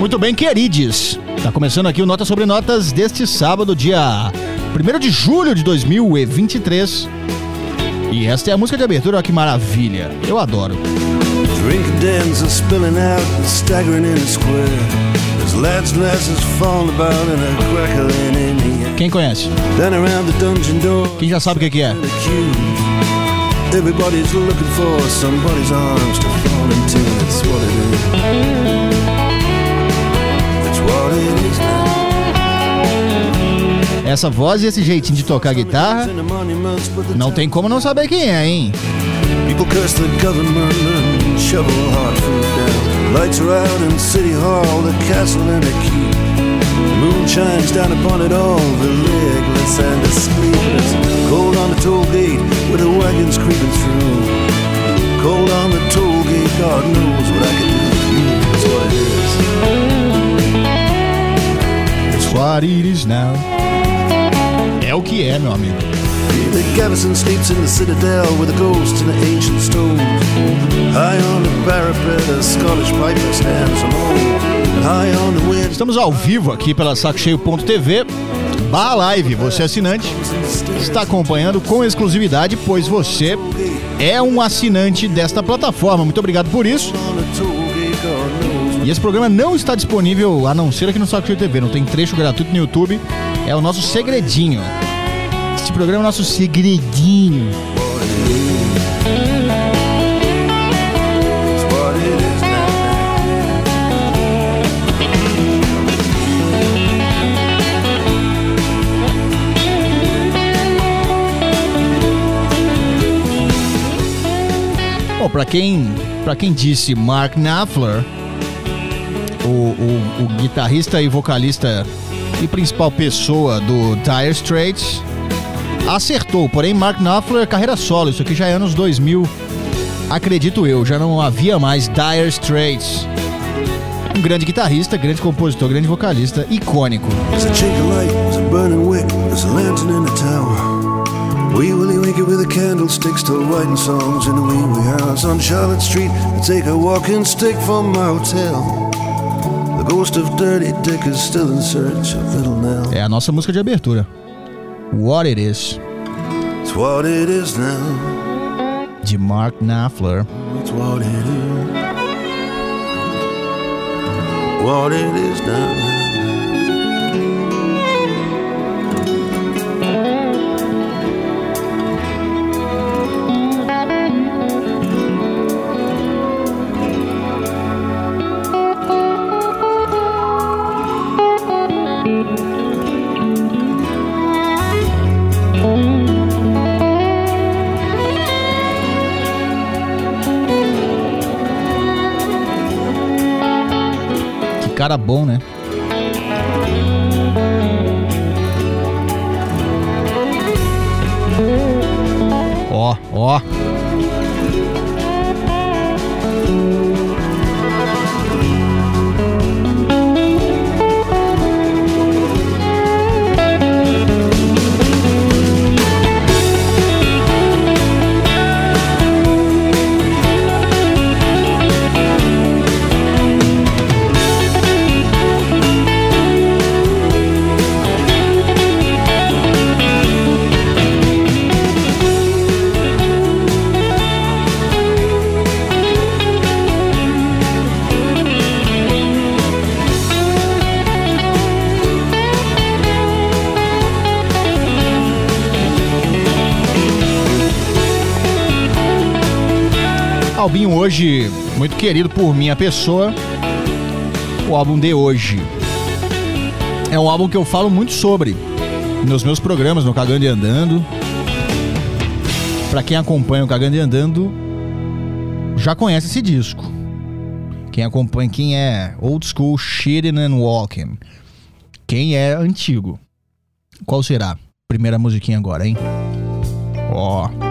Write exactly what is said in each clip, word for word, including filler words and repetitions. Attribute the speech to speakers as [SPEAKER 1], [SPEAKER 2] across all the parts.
[SPEAKER 1] Muito bem, queridos. Tá começando aqui o Notas sobre Notas deste sábado, dia primeiro de julho de dois mil e vinte e três. E esta é a música de abertura, olha que maravilha. Eu adoro.
[SPEAKER 2] Drink dens are spilling out and staggering in a square. There's lads and lasses falling about and a crackling in the air.
[SPEAKER 1] Quem conhece?
[SPEAKER 2] Then around the dungeon door.
[SPEAKER 1] Quem já sabe o que, que é?
[SPEAKER 2] Everybody's looking for somebody's arms to fall into. That's what it is. That's what it is now.
[SPEAKER 1] Essa voz e esse jeitinho de tocar guitarra, não tem como não saber quem é, hein?
[SPEAKER 2] People curse the government and shovel hard food down. Lights are out in City Hall, the castle and the keep. The moon shines down upon it all, the legless and the sleepless. Cold on the toll gate with the wagons creeping through. Cold on the toll gate, God knows what I can do with you. That's what it is.
[SPEAKER 1] That's what it is now. É o que é, meu amigo.
[SPEAKER 2] The garrison sleeps in the citadel with the ghosts and the ancient stones. High on the parapet, a Scottish piper stands alone. High on the wind.
[SPEAKER 1] Estamos ao vivo aqui pela saco cheio ponto t v. Barra Live, você assinante está acompanhando com exclusividade, pois você é um assinante desta plataforma. Muito obrigado por isso. E esse programa não está disponível a não ser aqui no Saco Cheio T V. Não tem trecho gratuito no YouTube. É o nosso segredinho. Este programa é o nosso segredinho. Bom, pra quem, pra quem disse Mark Knopfler, o, o, o guitarrista e vocalista e principal pessoa do Dire Straits, acertou. Porém, Mark Knopfler, carreira solo, isso aqui já é anos dois mil, acredito eu, já não havia mais Dire Straits. Um grande guitarrista, grande compositor, grande vocalista, icônico. Wee Willie Winky with the candlestick still writing songs in the wee wee house on Charlotte Street. I take a walking stick from my hotel. The ghost of Dirty Dick is still in search of Little Nell. É a nossa música de abertura. What It Is. It's what it is now. De Mark Knopfler. It's what it is. What it is now. Cara bom, né? Ó, ó. Albinho hoje, muito querido por minha pessoa, o álbum de hoje. É um álbum que eu falo muito sobre nos meus programas, no Cagando e Andando. Pra quem acompanha o Cagando e Andando, já conhece esse disco. Quem acompanha, quem é old school, shitting and walking. Quem é antigo. Qual será? Primeira musiquinha agora, hein? Ó... Oh.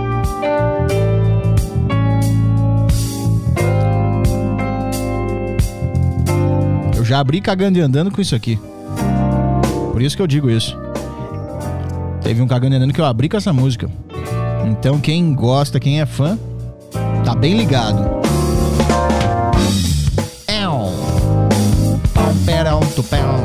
[SPEAKER 1] Já abri Cagando e Andando com isso aqui. Por isso que eu digo isso. Teve um Cagando e Andando que eu abri com essa música. Então quem gosta, quem é fã, tá bem ligado. tupel.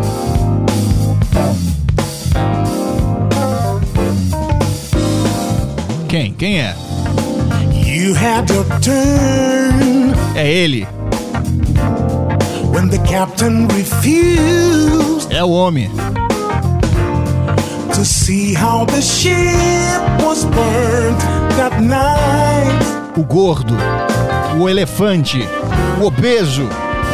[SPEAKER 1] Quem? Quem é?
[SPEAKER 2] You had your turn.
[SPEAKER 1] É ele.
[SPEAKER 2] When the captain refused.
[SPEAKER 1] É o homem.
[SPEAKER 2] To see how the ship was burned that night.
[SPEAKER 1] O gordo. O elefante. O obeso.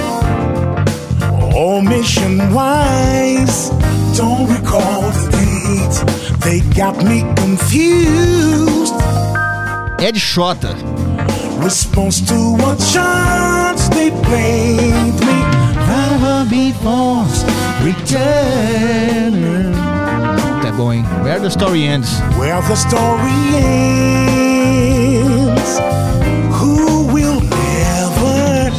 [SPEAKER 2] Oh, mission wise, don't recall the date. They got me confused.
[SPEAKER 1] Ed Shota.
[SPEAKER 2] Response to what charge they blamed me.
[SPEAKER 1] Never be forced return. Tá bom, hein? Where the story ends.
[SPEAKER 2] Where the story ends. Who will never.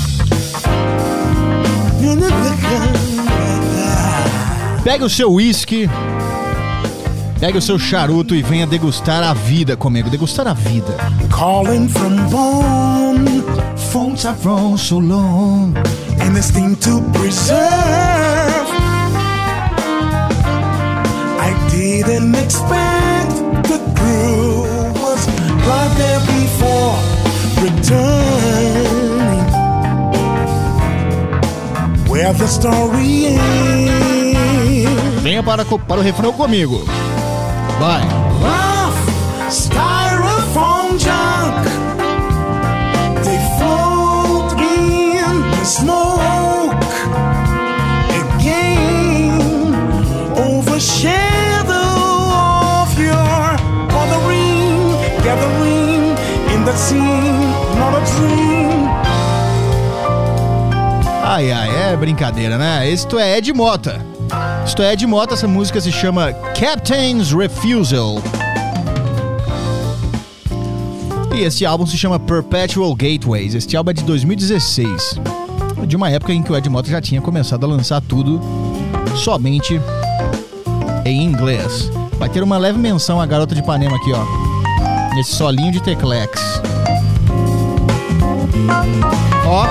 [SPEAKER 1] Pega o seu whisky, pega o seu charuto e venha degustar a vida comigo. Degustar a vida.
[SPEAKER 2] Calling from Bonn,
[SPEAKER 1] Phones have run so long.
[SPEAKER 2] and this thing to preserve. I didn't expect the crew was right there before returning. Where the story ends.
[SPEAKER 1] Venha para, para o refrão comigo. Vai.
[SPEAKER 2] Rough styrofoam junk. They float in the smoke again. Overshadow of your gathering, gathering in the scene, not a dream.
[SPEAKER 1] Ai, ai, é brincadeira, né? Isto é Ed Mota. Isto é Ed Mota, essa música se chama Captain's Refusal. E esse álbum se chama Perpetual Gateways. Este álbum é de dois mil e dezesseis. De uma época em que o Ed Mota já tinha começado a lançar tudo somente em inglês. Vai ter uma leve menção à Garota de Ipanema aqui, ó. Nesse solinho de teclex. Ó.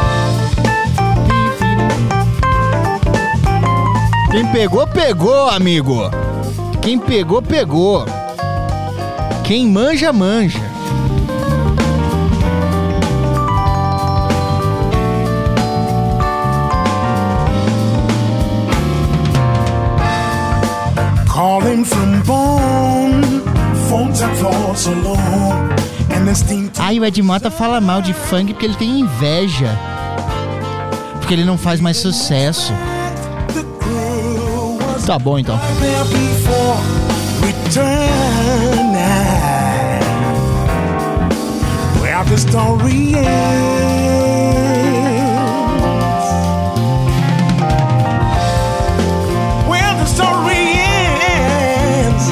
[SPEAKER 1] Quem pegou, pegou, amigo. Quem pegou, pegou. Quem manja, manja.
[SPEAKER 2] Calling from Bonn, phones are for so long, and this thing to
[SPEAKER 1] Ai, o Ed Mota fala mal de funk porque ele tem inveja. Porque ele não faz mais sucesso.
[SPEAKER 2] the crew was
[SPEAKER 1] Tá bom, então.
[SPEAKER 2] there before returning. Where the story ends. Where the story ends.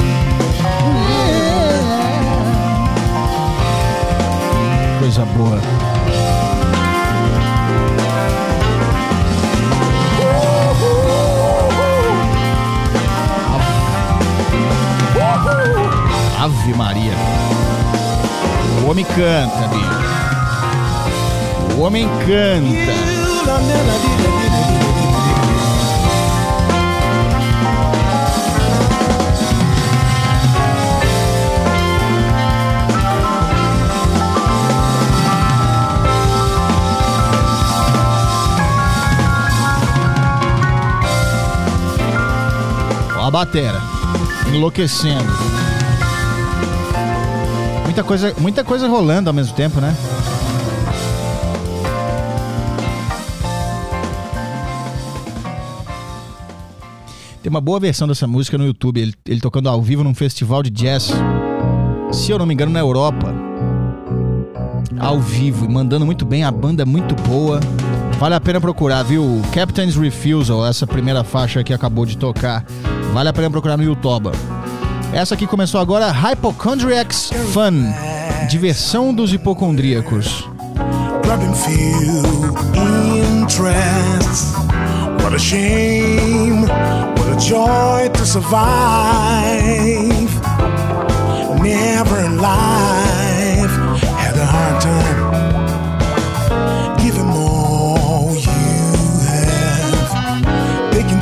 [SPEAKER 1] Coisa boa. Ave Maria. O homem canta, bicho. O homem canta. Ó a batera. Enlouquecendo. Muita coisa, muita coisa rolando ao mesmo tempo, né? Tem uma boa versão dessa música no YouTube, ele, ele tocando ao vivo num festival de jazz, se eu não me engano, na Europa. Ao vivo, e mandando muito bem, a banda é muito boa. Vale a pena procurar, viu? Captain's Refusal, essa primeira faixa que acabou de tocar. Vale a pena procurar no YouTube. Essa aqui começou agora, Hypochondriac's Fun, diversão dos hipocondríacos.
[SPEAKER 2] Grabbing few interests. What a shame, what a joy to survive. Never in life had a hard time. Give 'em all you have. They can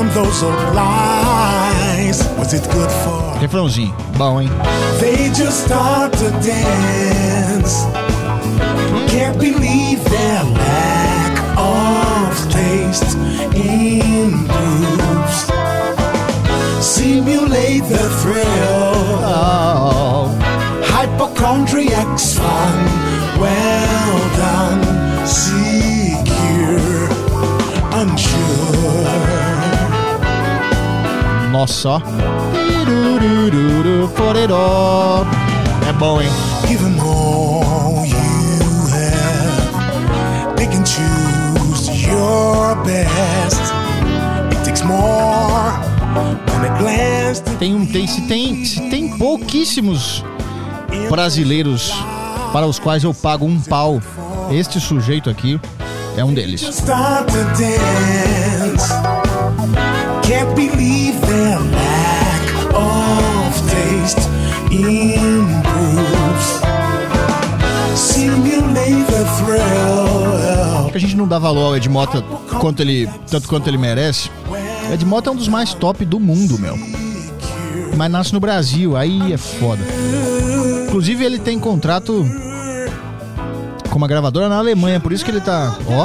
[SPEAKER 2] those old lies, was it good for?
[SPEAKER 1] Refrãozinho, bom, hein?
[SPEAKER 2] They just start to dance. Can't believe their lack of taste improves. Simulate the thrill.
[SPEAKER 1] Oh.
[SPEAKER 2] Hypochondriac's fun. Well done. Secure. Unsure.
[SPEAKER 1] Nossa, ó. Put it all. É bom, hein?
[SPEAKER 2] Give them all you have. They can choose your best. It takes more than a glance to
[SPEAKER 1] Tem, um- tem, se, tem, se tem pouquíssimos brasileiros para os quais eu pago um pau, este sujeito aqui é um deles.
[SPEAKER 2] start to dance. Can't believe their lack of taste improves. Simulate the thrill.
[SPEAKER 1] A gente não dá valor ao Ed Mota quanto ele, tanto quanto ele merece. Ed Mota é um dos mais top do mundo, meu. Mas nasce no Brasil, aí é foda. Inclusive ele tem contrato com uma gravadora na Alemanha, por isso que ele tá, ó.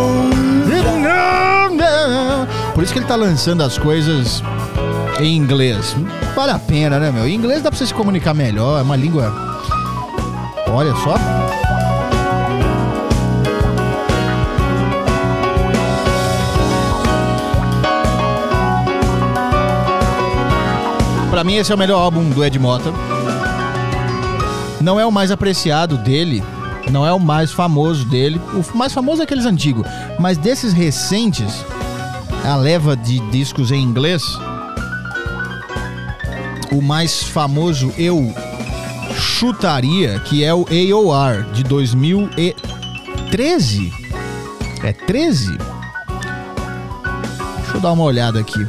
[SPEAKER 1] Por isso que ele tá lançando as coisas em inglês. Vale a pena, né, meu? Em inglês dá pra você se comunicar melhor, é uma língua. Olha só. Pra mim esse é o melhor álbum do Ed Mota. Não é o mais apreciado dele, não é o mais famoso dele. O mais famoso é aqueles antigos, mas desses recentes, a leva de discos em inglês, o mais famoso eu chutaria que é o A O R de dois mil e treze. É treze? Deixa eu dar uma olhada aqui.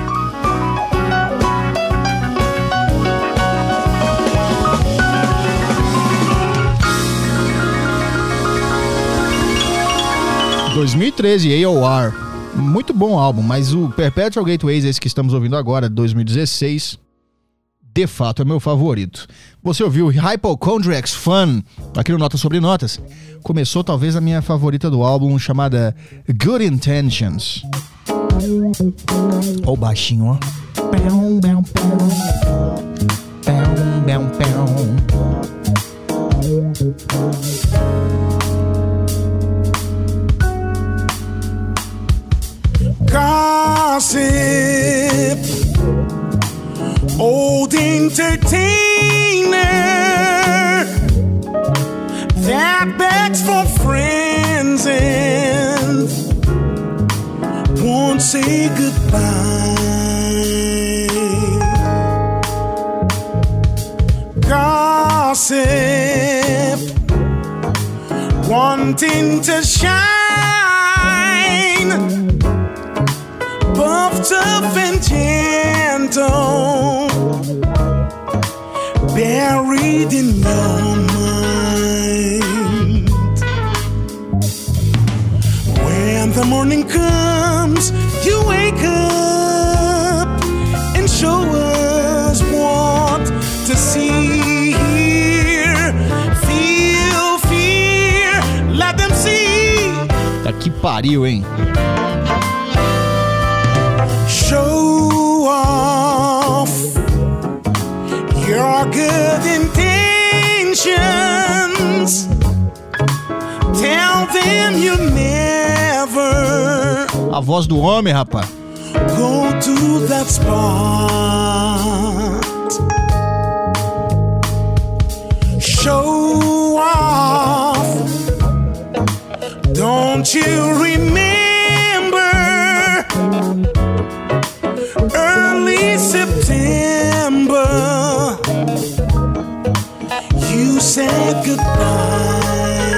[SPEAKER 1] dois mil e treze, A O R. Muito bom álbum, mas o Perpetual Gateways, esse que estamos ouvindo agora, de dois mil e dezesseis, de fato é meu favorito. Você ouviu Hypochondriac's Fun, aqui no Notas Sobre Notas. Começou talvez a minha favorita do álbum, chamada Good Intentions. Ó o baixinho, ó. Pão, pão, pão. Pão, pão, pão.
[SPEAKER 2] Gossip, old entertainer that begs for friends and won't say goodbye. Gossip, wanting to shine, buff, tough, and gentle, buried in your mind. When the morning comes, you wake up and show us what to see, hear, feel, fear, let them see.
[SPEAKER 1] Tá que pariu, hein?
[SPEAKER 2] Show off your good intentions. Tell them you never
[SPEAKER 1] A voz do homem, rapaz.
[SPEAKER 2] go to that spot. Show off. Don't you remember early September? You said goodbye.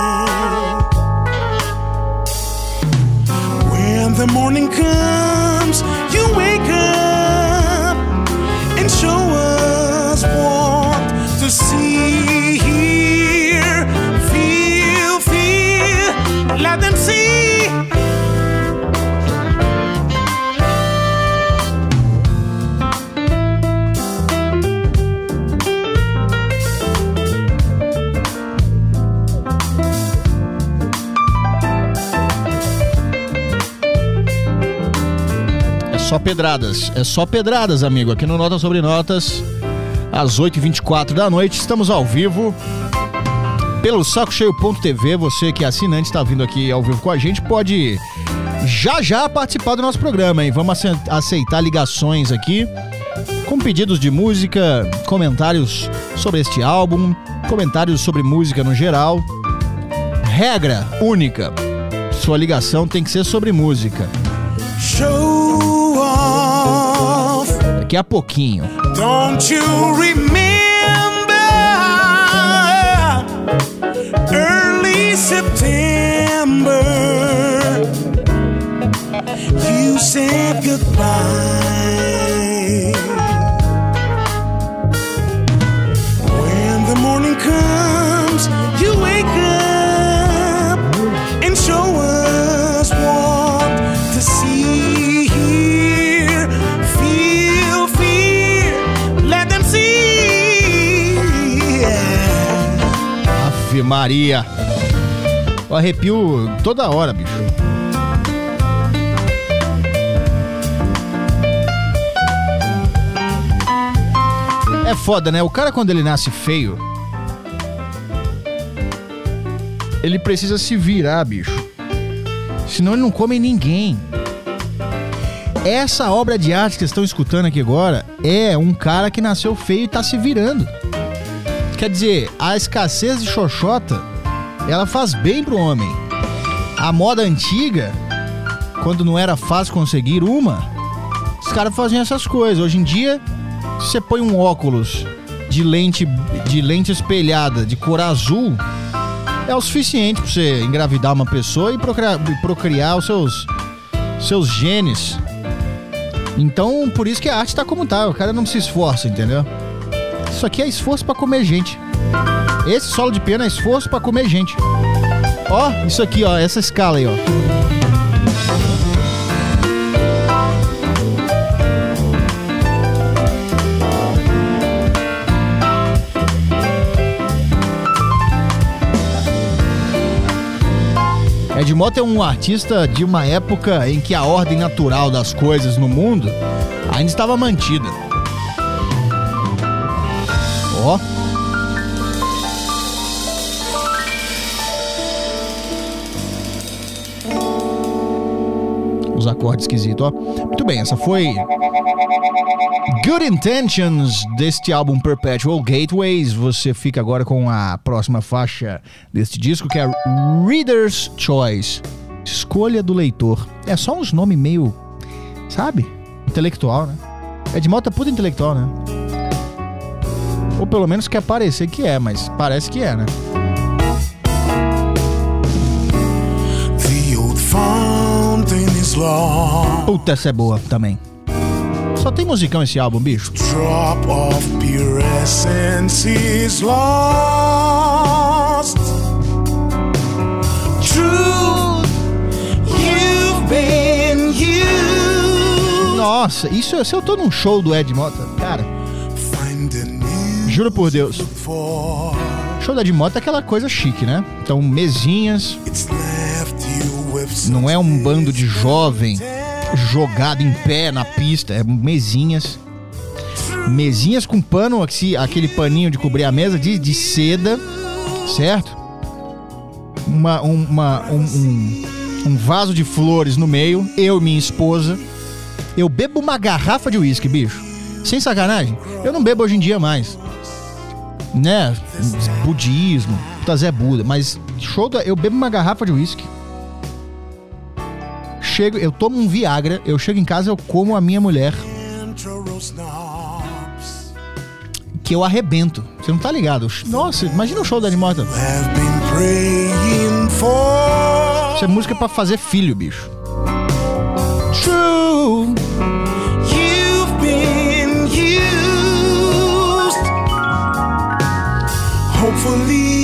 [SPEAKER 2] When the morning comes, you wake up and show us what to see, hear, feel, feel. Let them see.
[SPEAKER 1] Só pedradas, é só pedradas, amigo. Aqui no Notas Sobre Notas, às oito e vinte e quatro da noite, estamos ao vivo pelo saco cheio ponto t v. Você que é assinante, está vindo aqui ao vivo com a gente, pode já já participar do nosso programa, hein? Vamos aceitar ligações aqui com pedidos de música, comentários sobre este álbum, comentários sobre música no geral. Regra única: sua ligação tem que ser sobre música.
[SPEAKER 2] Show off.
[SPEAKER 1] Daqui a pouquinho.
[SPEAKER 2] Don't you remember early September? You said goodbye. When the morning comes, you wake up and show us what to see, hear, feel, fear. Let them see.
[SPEAKER 1] Ave Maria. Eu arrepio toda hora, bicho. É foda, né? O cara, quando ele nasce feio, ele precisa se virar, bicho. Senão ele não come ninguém. Essa obra de arte que vocês estão escutando aqui agora é um cara que nasceu feio e tá se virando. Quer dizer, a escassez de xoxota, ela faz bem pro homem. A moda antiga, quando não era fácil conseguir uma, os caras faziam essas coisas. Hoje em dia, se você põe um óculos de lente, de lente espelhada de cor azul, é o suficiente pra você engravidar uma pessoa e procriar, procriar os seus, seus genes. Então, por isso que a arte tá como tá. O cara não se esforça, entendeu? Isso aqui é esforço pra comer gente. Esse solo de piano é esforço pra comer gente. Ó, isso aqui, ó, essa escala aí, ó. Ed Mota é um artista de uma época em que a ordem natural das coisas no mundo ainda estava mantida. Ó. Os acordes esquisitos, ó. Muito bem, essa foi Good Intentions deste álbum Perpetual Gateways. Você fica agora com a próxima faixa deste disco, que é Reader's Choice, escolha do leitor. É só uns nomes meio, sabe? Intelectual, né? Ed Mota é puta intelectual, né? Ou pelo menos quer parecer que é, mas parece que é, né?
[SPEAKER 2] The old fountain is lost.
[SPEAKER 1] Puta, essa é boa também. Só tem musicão esse álbum, bicho.
[SPEAKER 2] Drop of pure essence is lost. Truth, you've been you.
[SPEAKER 1] Nossa, isso se eu tô num show do Ed Mota, cara. Juro por Deus. Show do Ed Mota é aquela coisa chique, né? Então, mesinhas. Não é um bando de jovem jogado em pé na pista, é mesinhas. Mesinhas com pano, aquele paninho de cobrir a mesa de, de seda, certo? Uma, uma, um, um, um vaso de flores no meio, eu e minha esposa. Eu bebo uma garrafa de uísque, bicho. Sem sacanagem. Eu não bebo hoje em dia mais, né? Budismo, puta Zé Buda. Mas show da, eu bebo uma garrafa de uísque. Chego, eu tomo um Viagra, eu chego em casa, eu como a minha mulher, que eu arrebento. Você não tá ligado? Nossa, imagina o show da Ed Mota. Isso é música pra fazer filho, bicho. True.
[SPEAKER 2] You've been used. Hopefully.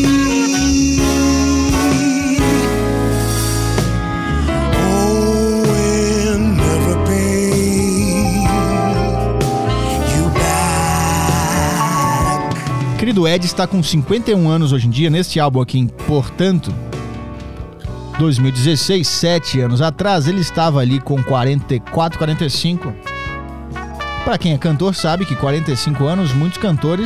[SPEAKER 1] Querido Ed está com cinquenta e um anos hoje em dia, neste álbum aqui, portanto, dois mil e dezesseis, sete anos atrás, ele estava ali com quarenta e quatro, quarenta e cinco. Para quem é cantor sabe que quarenta e cinco anos, muitos cantores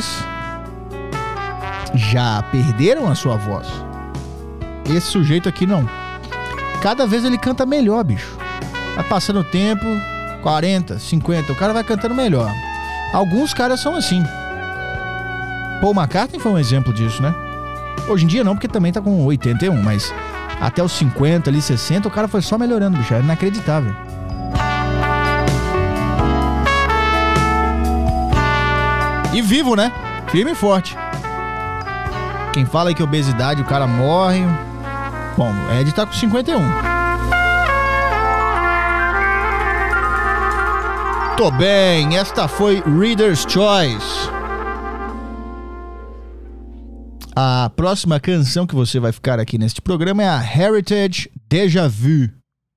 [SPEAKER 1] já perderam a sua voz. Esse sujeito aqui não. Cada vez ele canta melhor, bicho. Vai passando o tempo, quarenta, cinquenta, o cara vai cantando melhor. Alguns caras são assim. Paul McCartney foi um exemplo disso, né? Hoje em dia não, porque também tá com oitenta e um, mas até os cinquenta, ali, sessenta, o cara foi só melhorando, bicho. É inacreditável. E vivo, né? Firme e forte. Quem fala aí que obesidade o cara morre... Bom, o Ed tá com cinquenta e um. Tô bem, esta foi Reader's Choice. A próxima canção que você vai ficar aqui neste programa é a Heritage Deja Vu.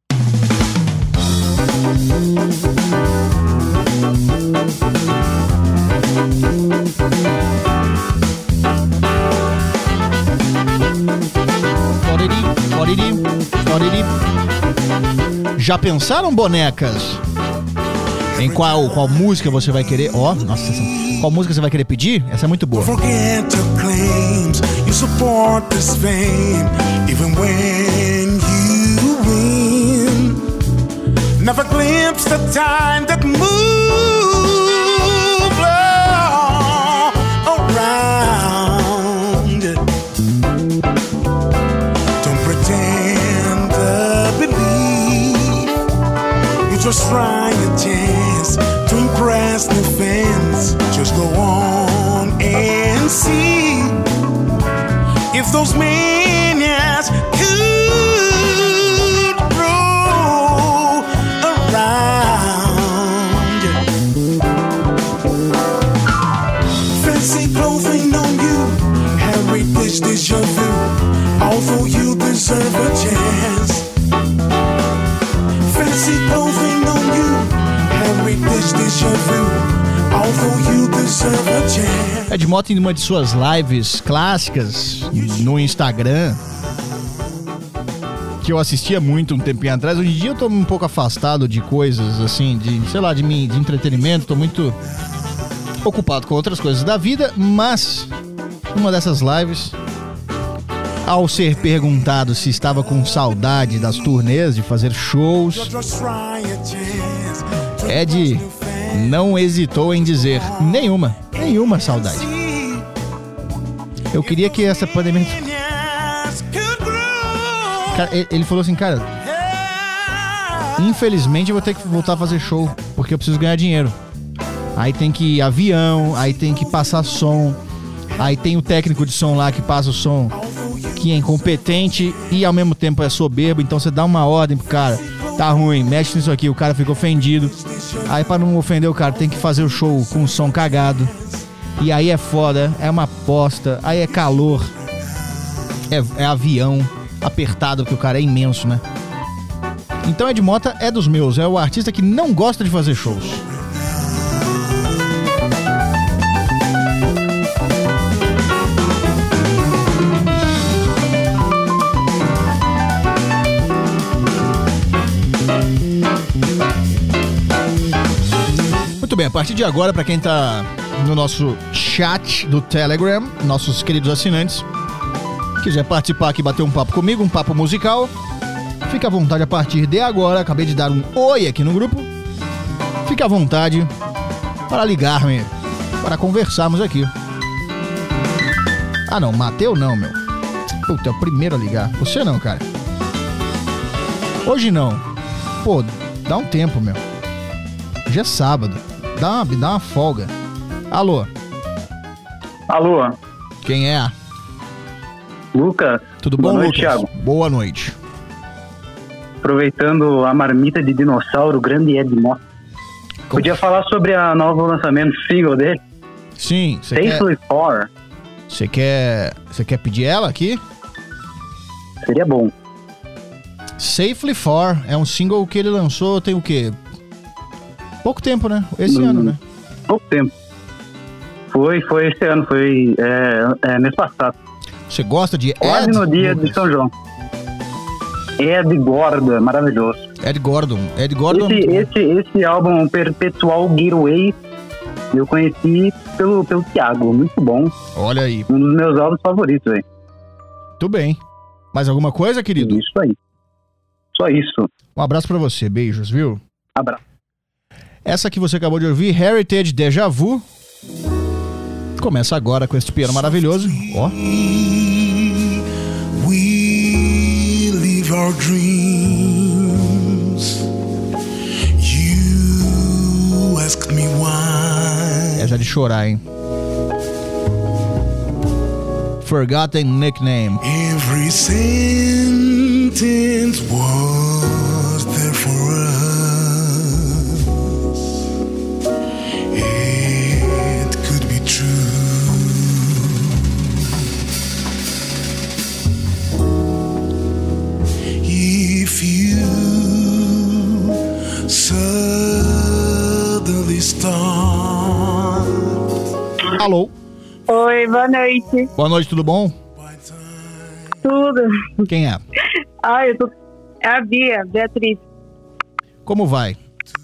[SPEAKER 1] Já pensaram, bonecas? Em qual, qual música você vai querer? Ó, oh, nossa, qual música você vai querer pedir? Essa é muito boa.
[SPEAKER 2] Forget your claims, you support this fame, even when you win. Never glimpse the time that moves around. Don't pretend to believe you just trying a chance to impress the fans. Just go on and see if those manias could grow around. Fancy clothing on you, heritage deja vu. Although you deserve a chance. Fancy clothing on you, heritage deja vu.
[SPEAKER 1] Ed Mota, em uma de suas lives clássicas no Instagram, que eu assistia muito um tempinho atrás. Hoje em dia eu tô um pouco afastado de coisas assim, de, sei lá, de, mim, de entretenimento. Tô muito ocupado com outras coisas da vida, mas uma dessas lives, ao ser perguntado se estava com saudade das turnês, de fazer shows, Ed não hesitou em dizer nenhuma, nenhuma saudade. Eu queria que essa pandemia... Cara, ele falou assim, cara, infelizmente eu vou ter que voltar a fazer show, porque eu preciso ganhar dinheiro. Aí tem que ir avião, aí tem que passar som, aí tem o técnico de som lá que passa o som, que é incompetente e ao mesmo tempo é soberbo, então você dá uma ordem pro cara, tá ruim, mexe nisso aqui, o cara fica ofendido. Aí pra não ofender o cara tem que fazer o show com o som cagado. E aí é foda, é uma aposta, aí é calor, é, é avião apertado, porque o cara é imenso, né? Então Ed Mota é dos meus, é o artista que não gosta de fazer shows. Muito bem, a partir de agora, para quem tá no nosso chat do Telegram, nossos queridos assinantes, quiser participar aqui, bater um papo comigo, um papo musical, fica à vontade a partir de agora. Acabei de dar um oi aqui no grupo. Fique à vontade para ligar-me, para conversarmos aqui. Ah não, Mateu não, meu. Puta, é o primeiro a ligar. Você não, cara. Hoje não. Pô, dá um tempo, meu. Hoje é sábado. Dá uma, dá uma folga. Alô?
[SPEAKER 3] Alô?
[SPEAKER 1] Quem é?
[SPEAKER 3] Lucas.
[SPEAKER 1] Tudo
[SPEAKER 3] Boa
[SPEAKER 1] bom,
[SPEAKER 3] noite,
[SPEAKER 1] Lucas?
[SPEAKER 3] Thiago.
[SPEAKER 1] Boa noite.
[SPEAKER 3] Aproveitando a marmita de dinossauro, grande Ed Mota. Podia falar sobre a nova lançamento single dele?
[SPEAKER 1] Sim. Você
[SPEAKER 3] Safely
[SPEAKER 1] quer...
[SPEAKER 3] For.
[SPEAKER 1] Você quer... Você quer pedir ela aqui?
[SPEAKER 3] Seria bom.
[SPEAKER 1] Safely For é um single que ele lançou tem o quê? Pouco tempo, né? Esse hum, ano, né?
[SPEAKER 3] Pouco tempo. Foi, foi esse ano, foi é, é, mês passado.
[SPEAKER 1] Você gosta de
[SPEAKER 3] Quase
[SPEAKER 1] Ed,
[SPEAKER 3] no dia
[SPEAKER 1] Lucas?
[SPEAKER 3] de São João. Ed Gordon, maravilhoso.
[SPEAKER 1] Ed Gordon. Ed Gordon.
[SPEAKER 3] Esse, esse, esse álbum, Perpetual Getaway, eu conheci pelo, pelo Thiago, muito bom.
[SPEAKER 1] Olha aí.
[SPEAKER 3] Um dos meus álbuns favoritos, velho.
[SPEAKER 1] Tudo bem. Mais alguma coisa, querido?
[SPEAKER 3] Isso aí. Só isso.
[SPEAKER 1] Um abraço pra você. Beijos, viu?
[SPEAKER 3] Abraço.
[SPEAKER 1] Essa que você acabou de ouvir, Heritage Deja Vu. Começa agora com este piano maravilhoso. Ó.
[SPEAKER 2] We live our dreams. You asked me why.
[SPEAKER 1] É já de chorar, hein? Forgotten Nickname.
[SPEAKER 2] Every sentence was there for us. It could be true. If you suddenly start.
[SPEAKER 1] Alô?
[SPEAKER 4] Oi, boa noite.
[SPEAKER 1] Boa noite, tudo bom?
[SPEAKER 4] Tudo.
[SPEAKER 1] Quem é?
[SPEAKER 4] Ai, eu tô... É a Bia, Beatriz.
[SPEAKER 1] Como vai?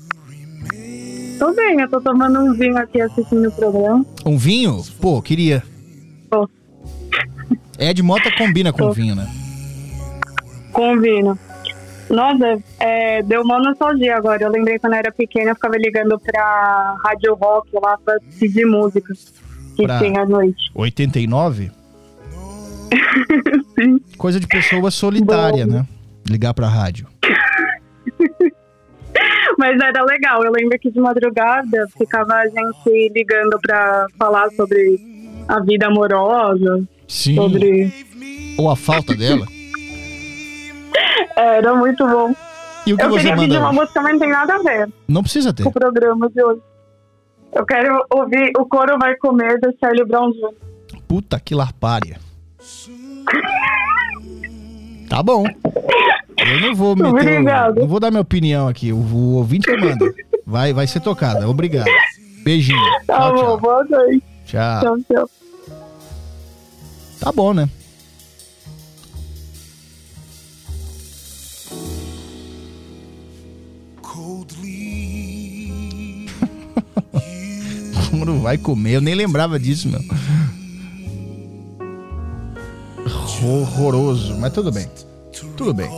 [SPEAKER 4] Tô bem, eu tô tomando um vinho aqui assistindo o programa.
[SPEAKER 1] Um vinho? Pô, queria.
[SPEAKER 4] Tô.
[SPEAKER 1] Ed Mota combina com
[SPEAKER 4] Tô.
[SPEAKER 1] vinho, né?
[SPEAKER 4] Combina. Nossa, é, deu uma nostalgia agora. Eu lembrei quando eu era pequena, eu ficava ligando pra Rádio Rock lá pra pedir música que
[SPEAKER 1] Pra-
[SPEAKER 4] tem à noite.
[SPEAKER 1] oitenta e nove?
[SPEAKER 4] Sim.
[SPEAKER 1] Coisa de pessoa solitária,
[SPEAKER 4] Bom.
[SPEAKER 1] né? Ligar pra rádio.
[SPEAKER 4] Mas era legal. Eu lembro que de madrugada ficava a gente ligando pra falar sobre a vida amorosa,
[SPEAKER 1] Sim.
[SPEAKER 4] sobre...
[SPEAKER 1] Ou a falta dela.
[SPEAKER 4] É, era muito bom.
[SPEAKER 1] E o que
[SPEAKER 4] Eu
[SPEAKER 1] você
[SPEAKER 4] queria
[SPEAKER 1] manda
[SPEAKER 4] pedir uma
[SPEAKER 1] hoje?
[SPEAKER 4] música, mas não tem nada a ver
[SPEAKER 1] Não precisa ter.
[SPEAKER 4] com o programa de hoje. Eu quero ouvir O Coro Vai Comer, do Charlie Brown Júnior
[SPEAKER 1] Puta que larpária. Tá bom. Eu não vou meter. o-
[SPEAKER 4] Obrigada.
[SPEAKER 1] Não vou dar minha opinião aqui. O, o ouvinte que manda. Vai, vai ser tocada. Obrigado. Beijinho.
[SPEAKER 4] Tá
[SPEAKER 1] Tchau,
[SPEAKER 4] bom,
[SPEAKER 1] tchau.
[SPEAKER 4] boa noite.
[SPEAKER 1] Tchau.
[SPEAKER 4] Tchau, tchau.
[SPEAKER 1] Tá bom, né?
[SPEAKER 2] Coldly.
[SPEAKER 1] Como não vai comer? Eu nem lembrava disso, meu. Horroroso. Mas tudo bem. Tudo bem.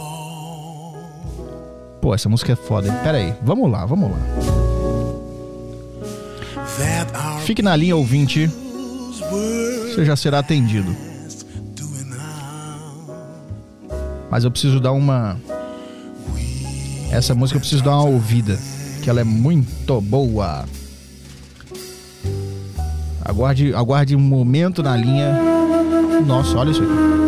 [SPEAKER 1] Pô, essa música é foda, hein? Pera aí. Vamos lá, vamos lá.
[SPEAKER 2] That our
[SPEAKER 1] Fique na linha, ouvinte. Você já será atendido.
[SPEAKER 2] doing now.
[SPEAKER 1] Mas eu preciso dar uma... Essa música eu preciso dar uma ouvida. Que ela é muito boa. Aguarde, aguarde um momento na linha. Nossa, olha isso aqui.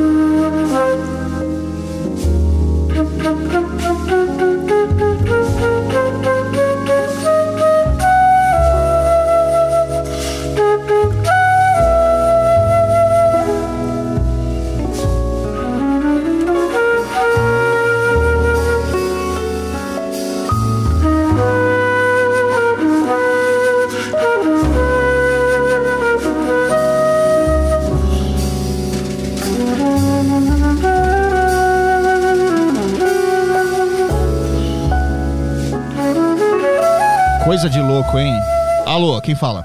[SPEAKER 1] Coisa de louco, hein? Alô, quem fala?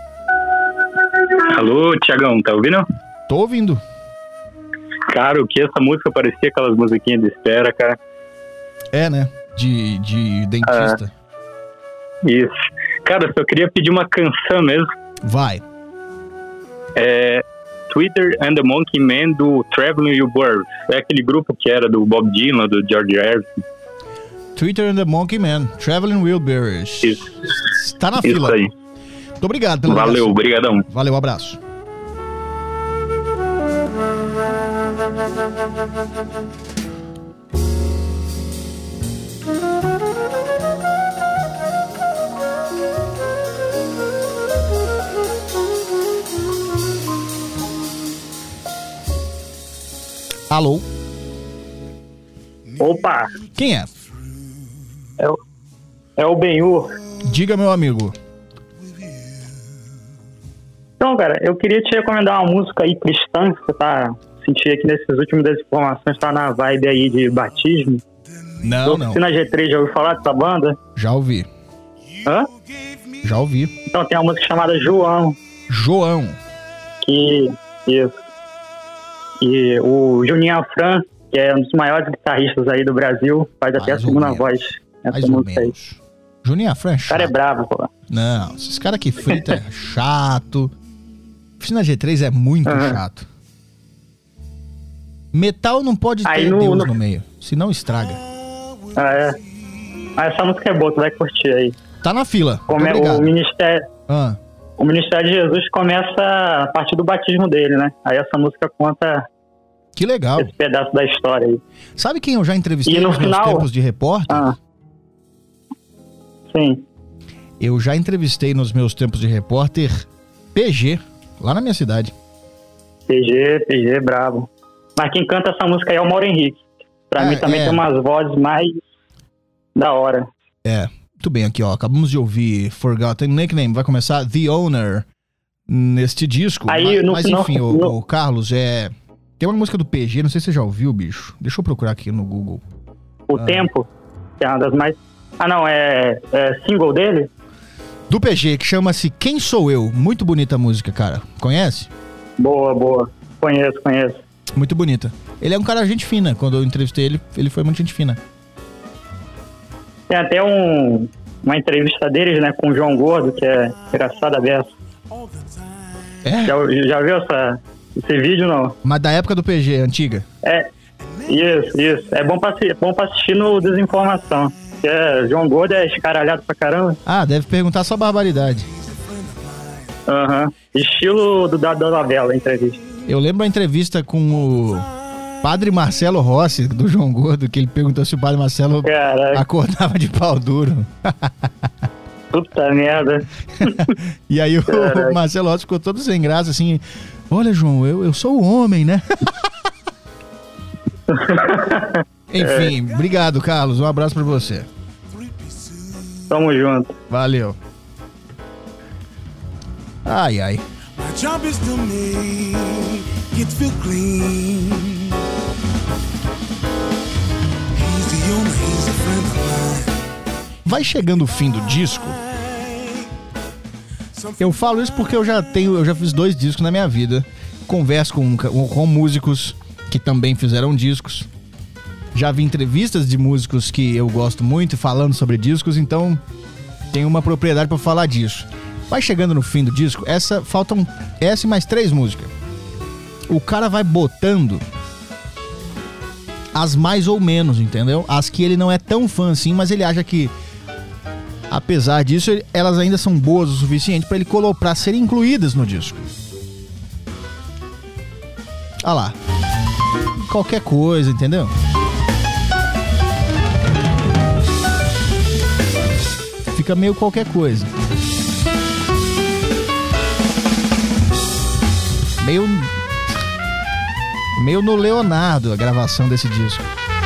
[SPEAKER 5] Alô, Tiagão, tá ouvindo?
[SPEAKER 1] Tô ouvindo.
[SPEAKER 5] Cara, o que essa música parecia aquelas musiquinhas de espera, cara.
[SPEAKER 1] É, né? De, de dentista.
[SPEAKER 5] Isso. Cara, só queria pedir uma canção mesmo.
[SPEAKER 1] Vai.
[SPEAKER 5] É Twitter and the Monkey Man do Traveling Wilburys. É aquele grupo que era do Bob Dylan, do George Harrison.
[SPEAKER 1] Twitter and the Monkey Man. Traveling Wilburys.
[SPEAKER 5] Isso.
[SPEAKER 1] Tá na
[SPEAKER 5] Isso
[SPEAKER 1] fila.
[SPEAKER 5] aí.
[SPEAKER 1] Muito obrigado pela
[SPEAKER 5] Valeu,
[SPEAKER 1] ligação.
[SPEAKER 5] brigadão.
[SPEAKER 1] Valeu, um abraço. Alô?
[SPEAKER 5] Opa,
[SPEAKER 1] Quem é?
[SPEAKER 5] é o, é o Benhur.
[SPEAKER 1] Diga, meu amigo.
[SPEAKER 5] Então, cara, eu queria te recomendar uma música aí cristã, que você tá
[SPEAKER 3] senti que nesses últimos Desinformações tá na vibe aí de batismo.
[SPEAKER 1] Não, não.
[SPEAKER 3] Oficina G três, já ouviu falar dessa banda?
[SPEAKER 1] Já ouvi.
[SPEAKER 3] Hã?
[SPEAKER 1] Já ouvi.
[SPEAKER 3] Então tem uma música chamada João.
[SPEAKER 1] João.
[SPEAKER 3] Que... Isso. E o Juninho Afran, que é um dos maiores guitarristas aí do Brasil, faz até a segunda voz nessa
[SPEAKER 1] Mais ou
[SPEAKER 3] música aí.
[SPEAKER 1] menos. Juninho Afran é
[SPEAKER 3] O cara é
[SPEAKER 1] chato.
[SPEAKER 3] bravo, pô.
[SPEAKER 1] Não, esses caras que frita é chato. Oficina G três é muito
[SPEAKER 3] Uhum.
[SPEAKER 1] chato. Metal não pode ter
[SPEAKER 3] Aí no-
[SPEAKER 1] Deus
[SPEAKER 3] no-
[SPEAKER 1] no meio, senão estraga.
[SPEAKER 3] Ah, é. Ah, essa música é boa, tu vai curtir aí.
[SPEAKER 1] Tá na fila.
[SPEAKER 3] Como
[SPEAKER 1] Muito
[SPEAKER 3] é,
[SPEAKER 1] obrigado.
[SPEAKER 3] o, ministério,
[SPEAKER 1] Ah,
[SPEAKER 3] o Ministério de Jesus começa a partir do batismo dele, né? Aí essa música conta
[SPEAKER 1] que legal.
[SPEAKER 3] esse pedaço da história aí.
[SPEAKER 1] Sabe quem eu já entrevistei
[SPEAKER 3] E no
[SPEAKER 1] nos meus
[SPEAKER 3] final-
[SPEAKER 1] tempos de repórter?
[SPEAKER 3] Ah. Sim.
[SPEAKER 1] Eu já entrevistei nos meus tempos de repórter P G, lá na minha cidade.
[SPEAKER 3] P G, P G, brabo. Mas quem canta essa música aí é o Mauro Henrique. Pra
[SPEAKER 1] É,
[SPEAKER 3] mim também
[SPEAKER 1] é.
[SPEAKER 3] tem umas vozes mais da hora.
[SPEAKER 1] É, muito bem aqui, ó. Acabamos de ouvir Forgotten Nickname, vai começar The Owner neste disco.
[SPEAKER 3] Aí,
[SPEAKER 1] mas,
[SPEAKER 3] no
[SPEAKER 1] mas
[SPEAKER 3] final-
[SPEAKER 1] enfim, o,
[SPEAKER 3] no-
[SPEAKER 1] o Carlos, é. Tem uma música do P G, não sei se você já ouviu, bicho. Deixa eu procurar aqui no Google.
[SPEAKER 3] O
[SPEAKER 1] Ah.
[SPEAKER 3] Tempo, que é uma das mais... Ah, não, é, é single dele?
[SPEAKER 1] Do P G, que chama-se Quem Sou Eu. Muito bonita a música, cara. Conhece?
[SPEAKER 3] Boa, boa. Conheço, conheço.
[SPEAKER 1] Muito bonita. Ele é um cara gente fina. Quando eu entrevistei ele, ele foi muito gente fina.
[SPEAKER 3] Tem até um, uma entrevista deles, né, com o João Gordo, que é engraçada dessa.
[SPEAKER 1] É?
[SPEAKER 3] Já, já viu essa, esse vídeo, não?
[SPEAKER 1] Mas da época do P G, antiga.
[SPEAKER 3] É, isso, isso. É bom pra, assi- bom pra assistir no Desinformação. Que é, João Gordo é escaralhado pra caramba.
[SPEAKER 1] Ah, deve perguntar só barbaridade.
[SPEAKER 3] Aham. Estilo do Dado da Novela, a entrevista.
[SPEAKER 1] Eu lembro a entrevista com o Padre Marcelo Rossi, do João Gordo, que ele perguntou se o Padre Marcelo
[SPEAKER 3] Caraca,
[SPEAKER 1] acordava de pau duro.
[SPEAKER 3] puta merda.
[SPEAKER 1] E aí o
[SPEAKER 3] Caraca.
[SPEAKER 1] Marcelo Rossi ficou todo sem graça, assim... Olha, João, eu, eu sou o homem, né? Enfim, obrigado, Carlos. Um abraço pra você.
[SPEAKER 3] Tamo junto.
[SPEAKER 1] Valeu. Ai, ai.
[SPEAKER 2] My job is to make it feel clean. He's the owner, he's a friend of mine.
[SPEAKER 1] Vai chegando o fim do disco. Eu falo isso porque eu já tenho, eu já fiz dois discos na minha vida. Converso com, com, com músicos que também fizeram discos. Já vi entrevistas de músicos que eu gosto muito falando sobre discos, então tenho uma propriedade pra falar disso. Vai chegando no fim do disco, essa faltam essa e mais três músicas. O cara vai botando as mais ou menos, entendeu? As que ele não é tão fã assim, mas ele acha que, apesar disso, ele- elas ainda são boas o suficiente pra ele colocar, pra serem incluídas no disco. Olha lá. Qualquer coisa, entendeu? Fica meio qualquer coisa. Meio. Meio no Leonardo a gravação desse disco.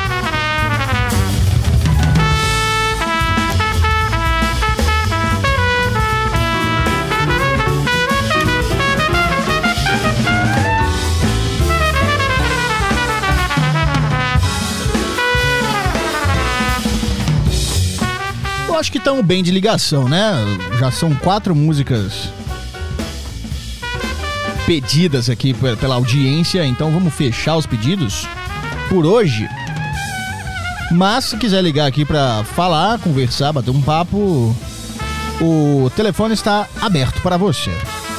[SPEAKER 1] Eu acho que estamos bem de ligação, né? Já são quatro músicas pedidas aqui pe- pela audiência, então vamos fechar os pedidos por hoje. Mas se quiser ligar aqui pra falar, conversar, bater um papo, o telefone está aberto para você.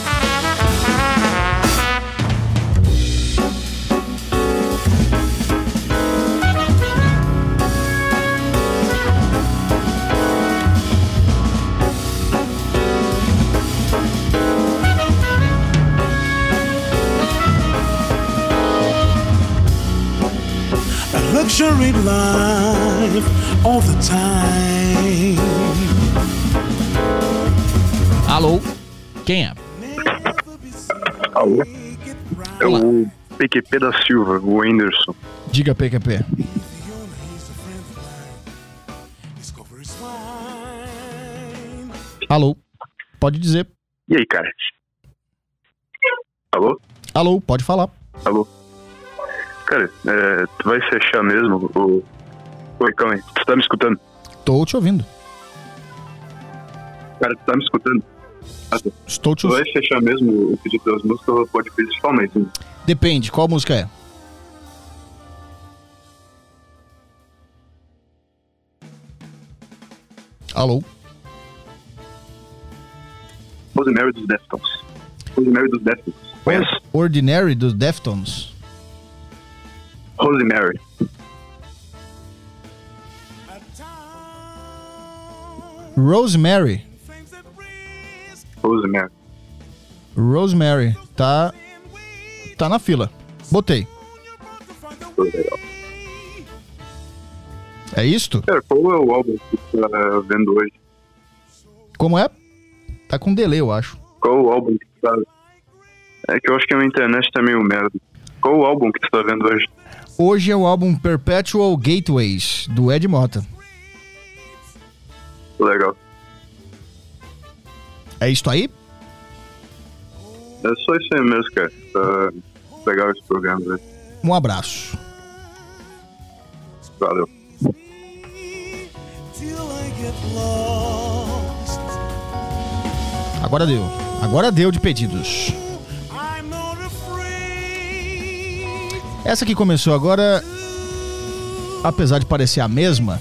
[SPEAKER 2] A luxury life all the time.
[SPEAKER 1] Alô? Quem é?
[SPEAKER 5] Alô? É
[SPEAKER 1] Olá.
[SPEAKER 5] o P Q P da Silva, o Anderson.
[SPEAKER 1] Diga, P Q P.
[SPEAKER 2] Discover his wine.
[SPEAKER 1] Alô? Pode dizer.
[SPEAKER 5] E aí, cara? Alô?
[SPEAKER 1] Alô? Pode falar.
[SPEAKER 5] Alô? Cara, é, tu vai fechar mesmo o... Oi, calma aí. Tu tá me escutando?
[SPEAKER 1] Tô te ouvindo.
[SPEAKER 5] Cara, tu tá me escutando? Ah, tá.
[SPEAKER 1] Estou te
[SPEAKER 5] Tu vai
[SPEAKER 1] ouvindo.
[SPEAKER 5] fechar mesmo o pedido das músicas ou pode pedir somente? Né?
[SPEAKER 1] Depende, qual música é? Alô?
[SPEAKER 5] Rosemary dos Deftones. Rosemary dos Deftones. Conhece?
[SPEAKER 1] Ordinary dos Deftones.
[SPEAKER 5] Rosemary.
[SPEAKER 1] Rosemary.
[SPEAKER 5] Rosemary.
[SPEAKER 1] Rosemary. Tá. Tá na fila. Botei.
[SPEAKER 5] Legal.
[SPEAKER 1] É isto?
[SPEAKER 5] Cara, qual é o álbum que tu tá vendo hoje?
[SPEAKER 1] Como é? Tá com delay, eu acho.
[SPEAKER 5] Qual o álbum que tu tá... É que eu acho que a minha internet tá meio merda. Qual o álbum que tu tá vendo hoje?
[SPEAKER 1] Hoje é o álbum Perpetual Gateways, do Ed Mota.
[SPEAKER 5] Legal.
[SPEAKER 1] É isto aí?
[SPEAKER 5] É só isso aí mesmo, cara. Tá legal esse programa, velho.
[SPEAKER 1] Um abraço.
[SPEAKER 5] Valeu.
[SPEAKER 1] Agora deu. Agora deu de pedidos. Essa que começou agora, apesar de parecer a mesma,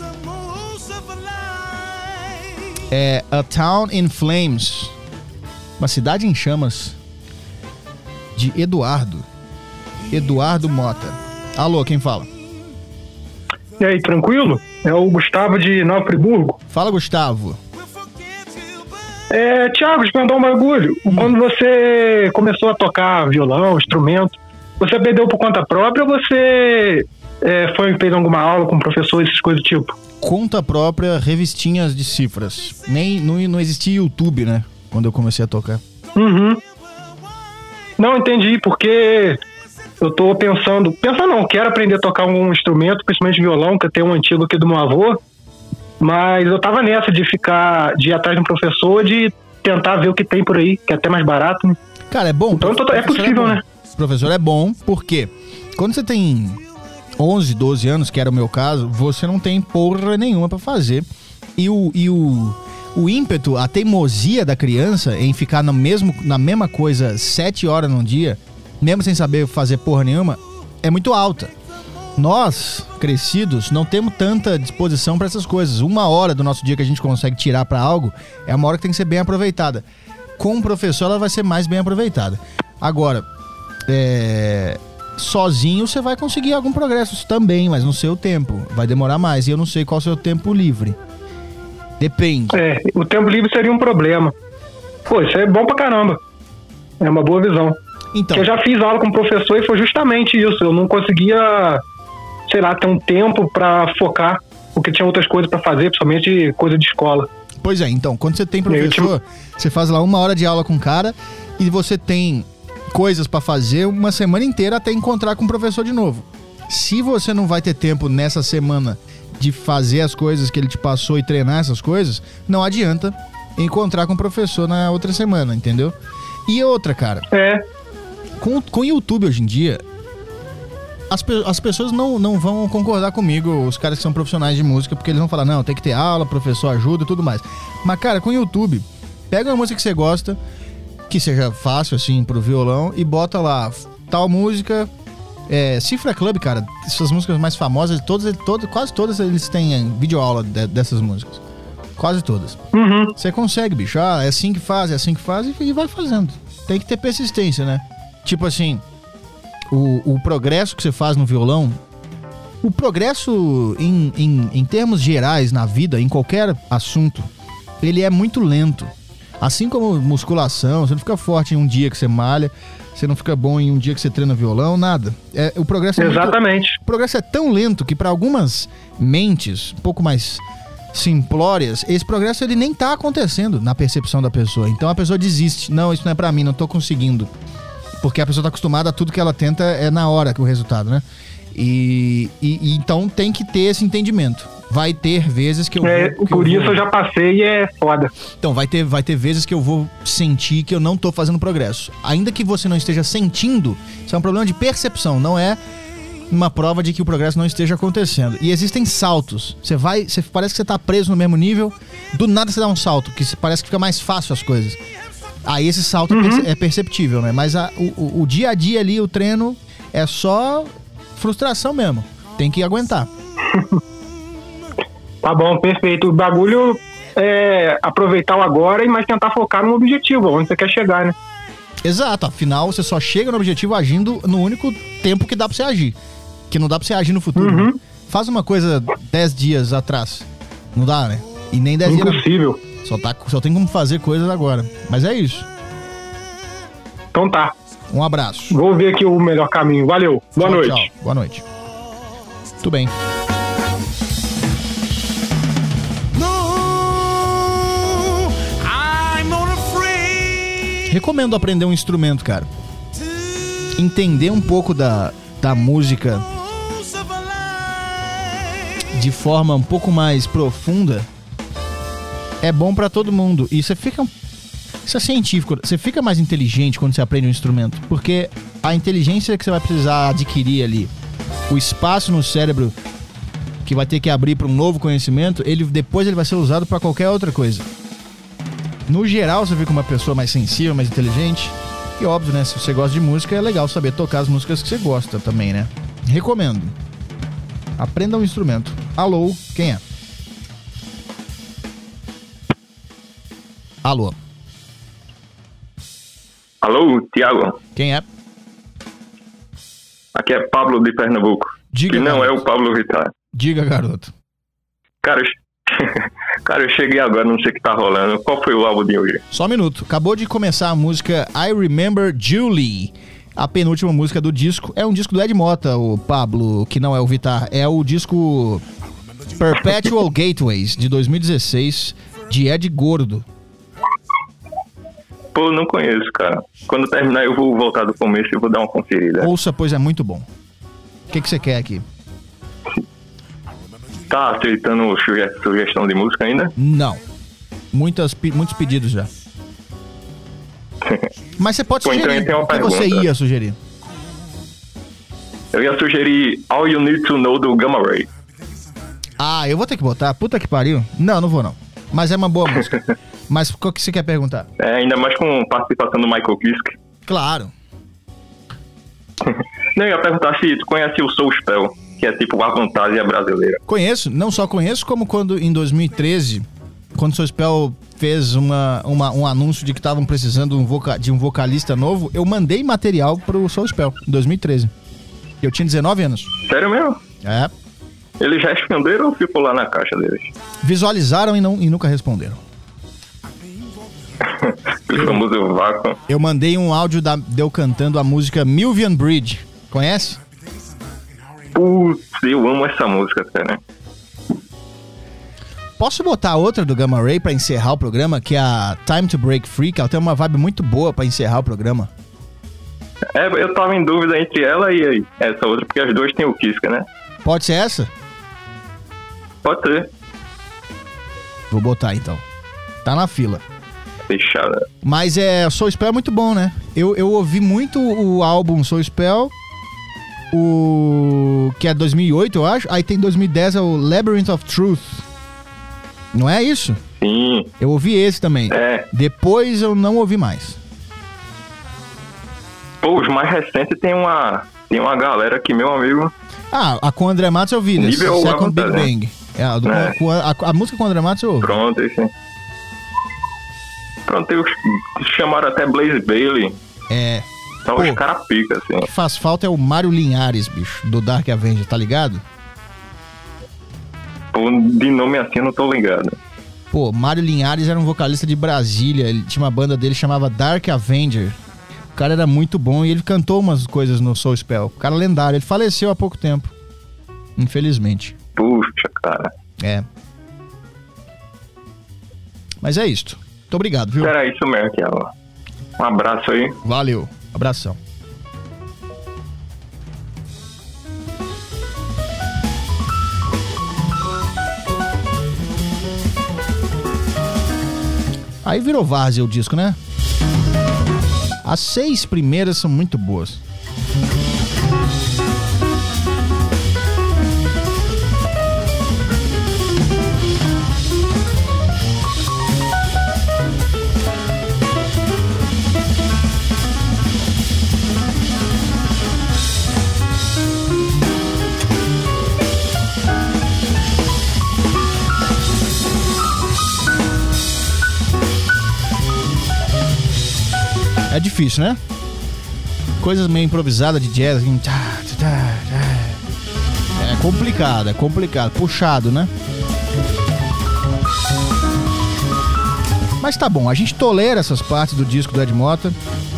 [SPEAKER 1] é A Town in Flames, uma cidade em chamas, de Eduardo. Eduardo Mota. Alô, quem fala?
[SPEAKER 6] E aí, tranquilo? É o Gustavo de Nova Friburgo.
[SPEAKER 1] Fala, Gustavo.
[SPEAKER 6] É, Thiago, te mandar um bagulho.
[SPEAKER 1] Hum.
[SPEAKER 6] Quando você começou a tocar violão, instrumento, você aprendeu por conta própria ou você é, foi fez alguma aula com professor, essas coisas do tipo?
[SPEAKER 1] Conta própria, revistinhas de cifras. Nem, não, não existia YouTube, né? Quando eu comecei a tocar.
[SPEAKER 6] Uhum. Não, entendi, porque eu tô pensando... Pensando não, quero aprender a tocar um instrumento, principalmente violão, que eu tenho um antigo aqui do meu avô, mas eu tava nessa de ficar, de ir atrás de um professor, de tentar ver o que tem por aí, que é até mais barato, né?
[SPEAKER 1] Cara, é bom.
[SPEAKER 6] Então tô- é possível,
[SPEAKER 1] bom.
[SPEAKER 6] né?
[SPEAKER 1] O professor é bom, porque quando você tem onze, doze anos, que era o meu caso, você não tem porra nenhuma pra fazer. E o, e o, o ímpeto, a teimosia da criança em ficar no mesmo, na mesma coisa sete horas num dia, mesmo sem saber fazer porra nenhuma, é muito alta. Nós, crescidos, não temos tanta disposição pra essas coisas. Uma hora do nosso dia que a gente consegue tirar pra algo é uma hora que tem que ser bem aproveitada. Com o professor, ela vai ser mais bem aproveitada. Agora, é... sozinho você vai conseguir algum progresso também, mas no seu tempo. Vai demorar mais. E eu não sei qual é o seu tempo livre. Depende.
[SPEAKER 6] É, o tempo livre seria um problema. Pô, isso é bom pra caramba. É uma boa visão.
[SPEAKER 1] Então,
[SPEAKER 6] Porque eu já fiz aula com o professor e foi justamente isso. Eu não conseguia, sei lá, ter um tempo pra focar, porque tinha outras coisas pra fazer, principalmente coisa de escola.
[SPEAKER 1] pois é, então, quando você tem
[SPEAKER 6] E aí,
[SPEAKER 1] professor, você faz lá uma hora de aula com o cara e você tem coisas pra fazer uma semana inteira até encontrar com o professor de novo. Se você não vai ter tempo nessa semana de fazer as coisas que ele te passou e treinar essas coisas, não adianta encontrar com o professor na outra semana, entendeu? E outra, cara,
[SPEAKER 6] É,
[SPEAKER 1] com com o YouTube hoje em dia, as, pe- as pessoas não, não vão concordar comigo, os caras que são profissionais de música, porque eles vão falar, não, tem que ter aula, professor ajuda e tudo mais. Mas, cara, com o YouTube, pega uma música que você gosta, que seja fácil, assim, pro violão, e bota lá, tal música, é, Cifra Club, cara, essas músicas mais famosas, todas, todas, quase todas eles têm videoaula de, dessas músicas. Quase todas.
[SPEAKER 6] uhum.
[SPEAKER 1] Você consegue, bicho. Ah, é assim que faz, é assim que faz e vai fazendo. Tem que ter persistência, né? Tipo assim, o, o progresso que você faz no violão, o progresso em, em, em termos gerais na vida, em qualquer assunto, ele é muito lento. Assim como musculação, você não fica forte em um dia que você malha, você não fica bom em um dia que você treina violão, nada. É, o progresso é muito-
[SPEAKER 6] Exatamente.
[SPEAKER 1] o progresso é tão lento que para algumas mentes um pouco mais simplórias, esse progresso ele nem tá acontecendo na percepção da pessoa. Então a pessoa desiste. Não, isso não é pra mim, não tô conseguindo. Porque a pessoa tá acostumada a tudo que ela tenta é na hora que o resultado, né? E, e- e então tem que ter esse entendimento. Vai ter vezes que eu
[SPEAKER 6] É,
[SPEAKER 1] vou... que
[SPEAKER 6] por
[SPEAKER 1] eu
[SPEAKER 6] isso
[SPEAKER 1] vou-
[SPEAKER 6] eu já passei e é foda.
[SPEAKER 1] Então, vai ter, vai ter vezes que eu vou sentir que eu não tô fazendo progresso. Ainda que você não esteja sentindo, isso é um problema de percepção, não é uma prova de que o progresso não esteja acontecendo. E existem saltos. Você vai, você parece que você tá preso no mesmo nível, do nada você dá um salto, que parece que fica mais fácil as coisas. Aí esse salto uhum. é, perce- é perceptível, né? Mas a, o, o dia a dia ali, o treino, é só frustração mesmo. Tem que aguentar.
[SPEAKER 6] Tá bom, perfeito. O bagulho é aproveitar o agora, mas tentar focar no objetivo, onde você quer chegar, né?
[SPEAKER 1] Exato, afinal você só chega no objetivo agindo no único tempo que dá pra você agir. Que não dá pra você agir no futuro.
[SPEAKER 6] Uhum.
[SPEAKER 1] Né? Faz uma coisa dez dias atrás. Não dá, né? E nem dez dias.
[SPEAKER 6] Impossível.
[SPEAKER 1] Só, tá, só tem como fazer coisas agora. Mas é isso.
[SPEAKER 6] Então tá.
[SPEAKER 1] Um abraço.
[SPEAKER 6] Vou ver aqui o melhor caminho. Valeu. Boa
[SPEAKER 1] tchau,
[SPEAKER 6] noite.
[SPEAKER 1] Tchau. Boa noite. Tudo bem. Recomendo aprender um instrumento, cara. Entender um pouco da, da música de forma um pouco mais profunda é bom pra todo mundo. E você fica... Isso é científico. Você fica mais inteligente quando você aprende um instrumento. Porque a inteligência que você vai precisar adquirir ali, o espaço no cérebro que vai ter que abrir para um novo conhecimento, ele, depois ele vai ser usado para qualquer outra coisa. No geral, você fica uma pessoa mais sensível, mais inteligente. E óbvio, né? Se você gosta de música, é legal saber tocar as músicas que você gosta também, né? Recomendo. Aprenda um instrumento. Alô, quem é? Alô.
[SPEAKER 5] Alô, Tiago.
[SPEAKER 1] Quem é?
[SPEAKER 5] Aqui é Pablo de Pernambuco.
[SPEAKER 1] Diga,
[SPEAKER 5] que não
[SPEAKER 1] garoto.
[SPEAKER 5] é o Pablo Vittar.
[SPEAKER 1] Diga, garoto.
[SPEAKER 5] Cara, eu... Cara, eu cheguei agora, não sei o que tá rolando. Qual foi o álbum de hoje?
[SPEAKER 1] Só um minuto. Acabou de começar a música I Remember Julie. A penúltima música do disco. É um disco do Ed Mota, o Pablo, que não é o Vittar. É o disco Perpetual Gateways, de dois mil e dezesseis, de Ed Gordo.
[SPEAKER 5] Pô, não conheço, cara. Quando terminar eu vou voltar do começo e vou dar uma conferida.
[SPEAKER 1] Ouça, pois é muito bom. O que que você quer aqui?
[SPEAKER 5] Tá aceitando suge- sugestão de música ainda?
[SPEAKER 1] Não. Muitas, muitos pedidos já. Mas você pode
[SPEAKER 5] Pô, então
[SPEAKER 1] sugerir.
[SPEAKER 5] eu tenho uma
[SPEAKER 1] O que
[SPEAKER 5] pergunta.
[SPEAKER 1] você ia sugerir?
[SPEAKER 5] Eu ia sugerir All You Need to Know do Gamma Ray.
[SPEAKER 1] Ah, eu vou ter que botar? Puta que pariu. Não, não vou não. Mas é uma boa música. Mas qual que você quer perguntar?
[SPEAKER 5] É, ainda mais com participação do Michael Kiske.
[SPEAKER 1] Claro.
[SPEAKER 5] Não, eu ia perguntar se tu conhece o Soul Spell, que é tipo a fantasia brasileira.
[SPEAKER 1] Conheço, não só conheço, como quando em dois mil e treze, quando o Soul Spell fez uma, uma, um anúncio de que estavam precisando um voca, de um vocalista novo, eu mandei material pro Soul Spell, em dois mil e treze. Eu tinha dezenove anos.
[SPEAKER 5] Sério mesmo?
[SPEAKER 1] É.
[SPEAKER 5] Eles responderam ou ficou lá na caixa deles?
[SPEAKER 1] Visualizaram e, não, e nunca responderam.
[SPEAKER 5] Aquele famoso vácuo.
[SPEAKER 1] Eu mandei um áudio da, de eu cantando a música Milvian Bridge. Conhece?
[SPEAKER 5] Putz, eu amo essa música, cara.
[SPEAKER 1] Posso botar outra do Gamma Ray pra encerrar o programa, que é a Time to Break Free, que ela tem uma vibe muito boa pra encerrar o programa.
[SPEAKER 5] É, eu tava em dúvida entre ela e essa outra, porque as duas têm o Kiska, né?
[SPEAKER 1] Pode ser essa?
[SPEAKER 5] Pode ser.
[SPEAKER 1] Vou botar então. Tá na fila.
[SPEAKER 5] Fechada.
[SPEAKER 1] Mas é, Soul Spell é muito bom, né? Eu, eu ouvi muito o álbum Soul Spell, o que é dois mil e oito, eu acho. Aí tem dois mil e dez, é o Labyrinth of Truth. Não é isso?
[SPEAKER 5] Sim.
[SPEAKER 1] Eu ouvi esse também.
[SPEAKER 5] É.
[SPEAKER 1] Depois eu não ouvi mais.
[SPEAKER 5] Pô, os mais recentes tem uma, tem uma galera que, meu amigo...
[SPEAKER 1] Ah, a com o André Matos eu ouvi, né?
[SPEAKER 5] Nível
[SPEAKER 1] Second Big
[SPEAKER 5] avançado,
[SPEAKER 1] Bang. É, a, do,
[SPEAKER 5] É.
[SPEAKER 1] com a, a, a música com o André Matos eu ouvi.
[SPEAKER 5] Pronto, esse... Pronto, eles chamaram até Blaze Bailey.
[SPEAKER 1] É.
[SPEAKER 5] Então
[SPEAKER 1] Pô.
[SPEAKER 5] os caras picam, assim.
[SPEAKER 1] O que faz falta é o Mário Linhares, bicho, do Dark Avenger, tá ligado?
[SPEAKER 5] Pô, de nome assim eu não tô ligado.
[SPEAKER 1] Pô, Mário Linhares era um vocalista de Brasília, ele tinha uma banda dele que chamava Dark Avenger. O cara era muito bom e ele cantou umas coisas no Soul Spell. O cara lendário, ele faleceu há pouco tempo. Infelizmente.
[SPEAKER 5] Puxa, cara.
[SPEAKER 1] É. Mas é isto. Muito obrigado, viu?
[SPEAKER 5] Era isso mesmo, que um abraço aí.
[SPEAKER 1] Valeu. Abração. Aí virou várzea o disco, né? As seis primeiras são muito boas. É difícil, né? Coisas meio improvisadas de jazz. Assim, é complicado, é complicado. Puxado, né? Mas tá bom, a gente tolera essas partes do disco do Ed Mota.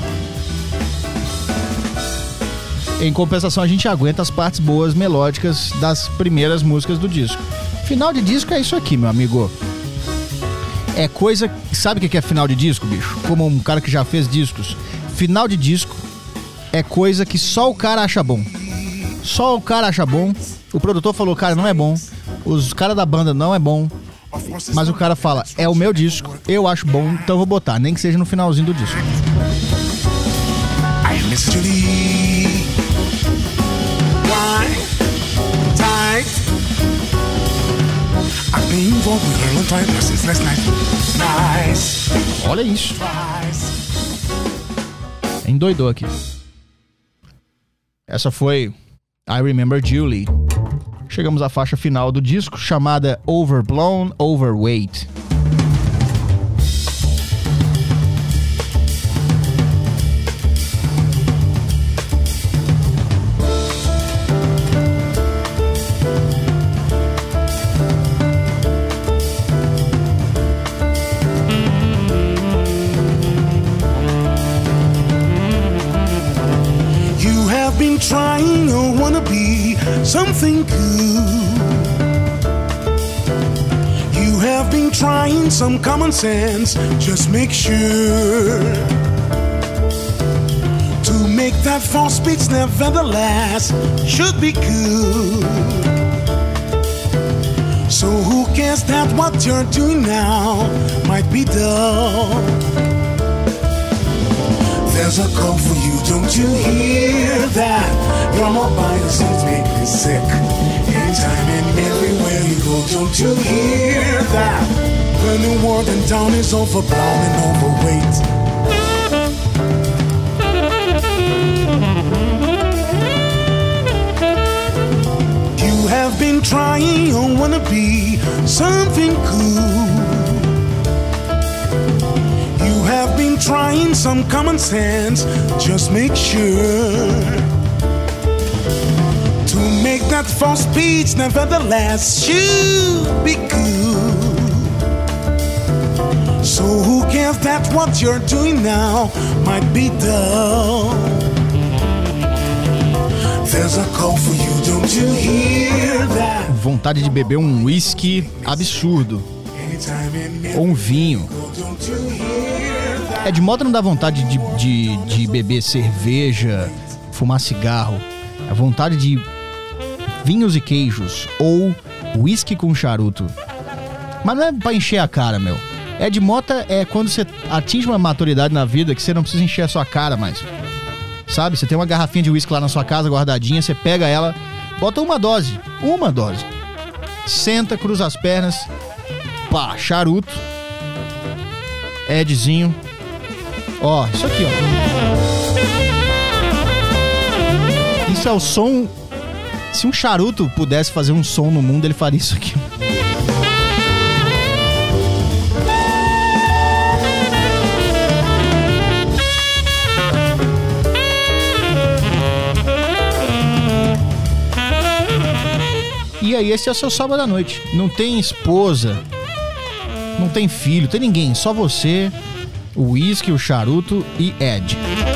[SPEAKER 1] Em compensação, a gente aguenta as partes boas, melódicas das primeiras músicas do disco. Final de disco é isso aqui, meu amigo. É coisa... Sabe o que é final de disco, bicho? Como um cara que já fez discos. Final de disco é coisa que só o cara acha bom. Só o cara acha bom. O produtor falou, cara, não é bom. Os caras da banda não é bom. Mas o cara fala, é o meu disco, eu acho bom, então eu vou botar, nem que seja no finalzinho do disco. I miss Julie. Why? Tight. I've been involved with her long time since last night. Nice. Olha isso. Endoidou aqui. Essa foi I Remember Julie. Chegamos à faixa final do disco, chamada Overblown Overweight.
[SPEAKER 2] You have been trying or wanna be something good. You have been trying some common sense. Just make sure to make that false speech nevertheless should be good. So who cares that what you're doing now might be dull? There's a call for you, don't you hear that? Your mobile seems to make me sick. Anytime and everywhere you go, don't you hear that? The new world in town is overblown and overweight. You have been trying or wanna be something cool. You have been trying some common sense. Just make sure to make that false speech nevertheless should be good. So who cares that what you're doing now might be dull? There's a call for you, don't you hear that?
[SPEAKER 1] Vontade de beber um whisky absurdo. Ou um vinho. É, de modo não dá vontade de, de, de beber cerveja, fumar cigarro. É vontade de vinhos e queijos ou whisky com charuto. Mas não é pra encher a cara, meu. É de mota é quando você atinge uma maturidade na vida que você não precisa encher a sua cara mais. Sabe? Você tem uma garrafinha de whisky lá na sua casa guardadinha, você pega ela, bota uma dose, uma dose. Senta, cruza as pernas, pá, charuto, Edzinho. Ó, isso aqui, ó. Isso é o som. Se um charuto pudesse fazer um som no mundo, ele faria isso aqui. E aí, esse é o seu sábado à noite. Não tem esposa, não tem filho, tem ninguém. Só você, o uísque, o charuto e Ed.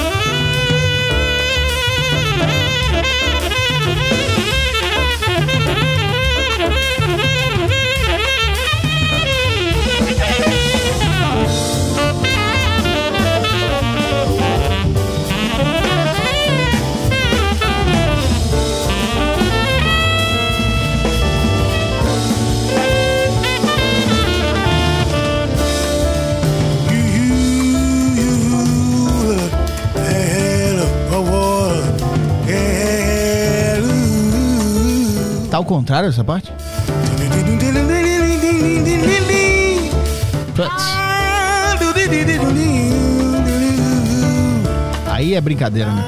[SPEAKER 1] Tá ao contrário essa parte? Putz. Aí é brincadeira, né?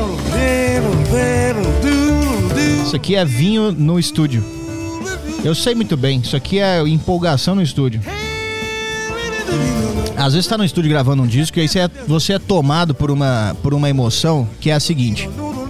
[SPEAKER 1] Isso aqui é vinho no estúdio. Eu sei muito bem, isso aqui é empolgação no estúdio. Às vezes tá no estúdio gravando um disco e aí você é, você é tomado por uma, por uma emoção que é a seguinte: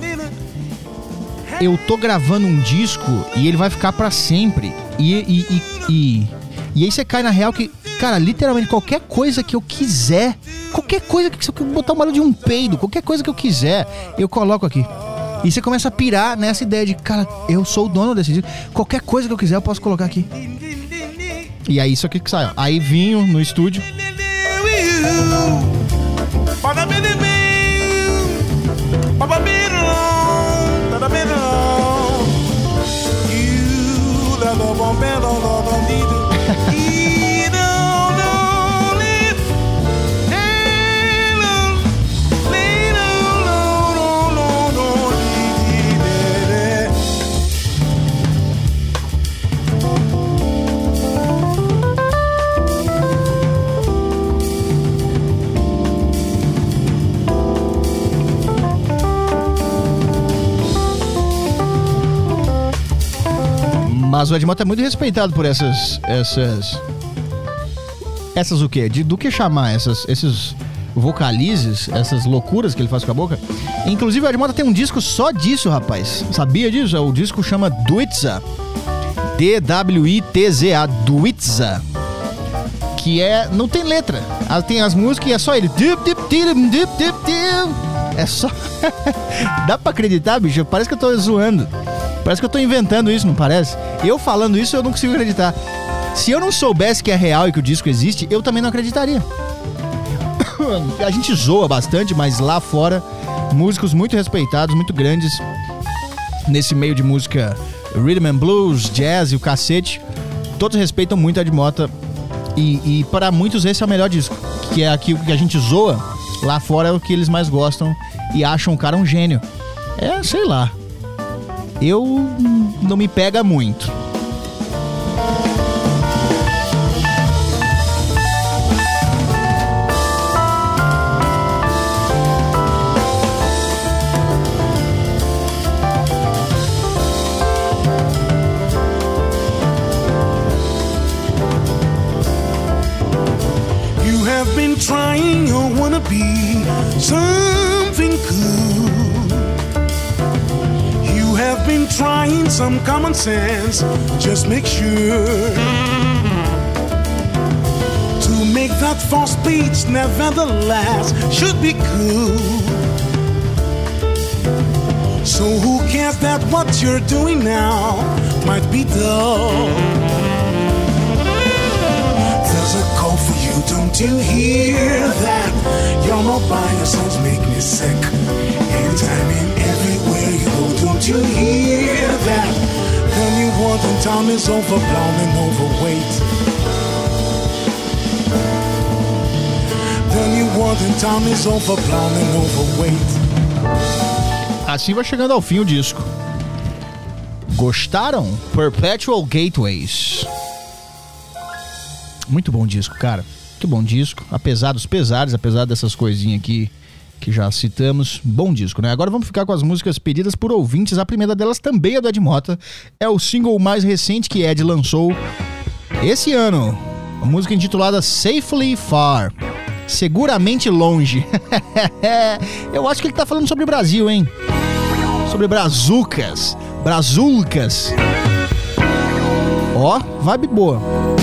[SPEAKER 1] eu tô gravando um disco e ele vai ficar pra sempre. E, e, e, e, e aí você cai na real que, cara, literalmente qualquer coisa que eu quiser, qualquer coisa que, se eu botar um barulho de um peido, qualquer coisa que eu quiser, eu coloco aqui. E você começa a pirar nessa ideia de, cara, eu sou o dono desse disco, qualquer coisa que eu quiser eu posso colocar aqui. E aí isso aqui que sai, ó. Aí vinho no estúdio. Mas o Edmota é muito respeitado por essas... Essas... Essas o quê? De, do que chamar? Essas, esses vocalizes, essas loucuras que ele faz com a boca. Inclusive o Edmota tem um disco só disso, rapaz. Sabia disso? O disco chama Dwitza. D W I T Z A. Dwitza. Que é... Não tem letra. Tem as músicas e é só ele. É só... Dá pra acreditar, bicho? Parece que eu tô zoando. Parece que eu tô inventando isso, não parece? Eu falando isso, eu não consigo acreditar. Se eu não soubesse que é real e que o disco existe, eu também não acreditaria. A gente zoa bastante, mas lá fora, músicos muito respeitados, muito grandes, nesse meio de música rhythm and blues, jazz e o cacete, todos respeitam muito a Edmota. E, e para muitos esse é o melhor disco. Que é aquilo que a gente zoa, lá fora é o que eles mais gostam e acham o cara um gênio. É, sei lá. Eu não me pega muito.
[SPEAKER 2] You have been trying, you wanna be something cool. You have been trying some common sense. Just make sure to make that false speech nevertheless should be cool. So who cares that what you're doing now might be dull? There's a call for you, don't you hear that? Your mobile sounds make me sick. Anytime and everywhere you go, don't you hear that? Then you want and time is overblown and overweight. Then you want and time is overblown and overweight.
[SPEAKER 1] Assim vai chegando ao fim o disco. Gostaram? Perpetual Gateways. Muito bom disco, cara. Muito bom disco. Apesar dos pesares, apesar dessas coisinhas aqui que já citamos. Bom disco, né? Agora vamos ficar com as músicas pedidas por ouvintes. A primeira delas também é do Edmota. É o single mais recente que Ed lançou esse ano. A música intitulada Safely Far. Seguramente longe. Eu acho que ele tá falando sobre o Brasil, hein? Sobre brazucas. Brazucas. Ó, vibe boa.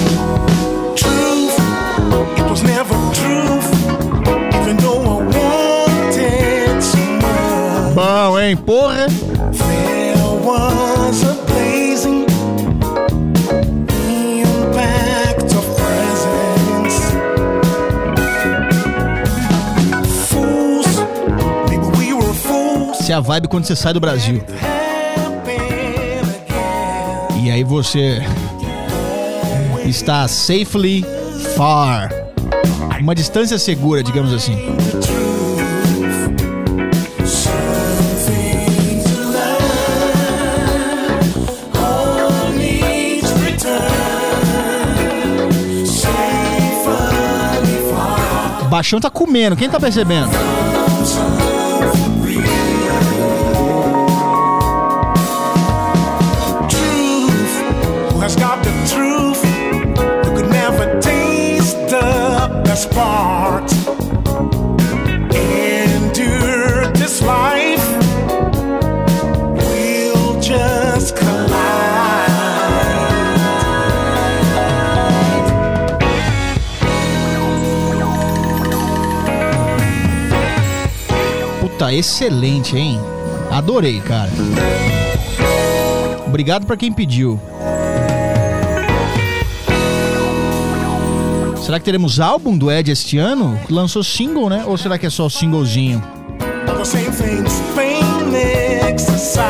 [SPEAKER 2] Truth, it was never truth, even though I wanted so much.
[SPEAKER 1] Bom, hein, porra?
[SPEAKER 2] There was a blazing impact of presence. Fools, maybe we were fools.
[SPEAKER 1] Essa é a vibe quando você sai do Brasil. E aí você está safely far. Uma distância segura, digamos assim. Baixão tá comendo, quem tá percebendo?
[SPEAKER 2] sparks endure this life, we'll just collide.
[SPEAKER 1] Puta, excelente, hein? Adorei, cara. Obrigado pra quem pediu. Será que teremos álbum do Ed este ano? Lançou single, né? Ou será que é só singlezinho?
[SPEAKER 2] The same things, pain exercises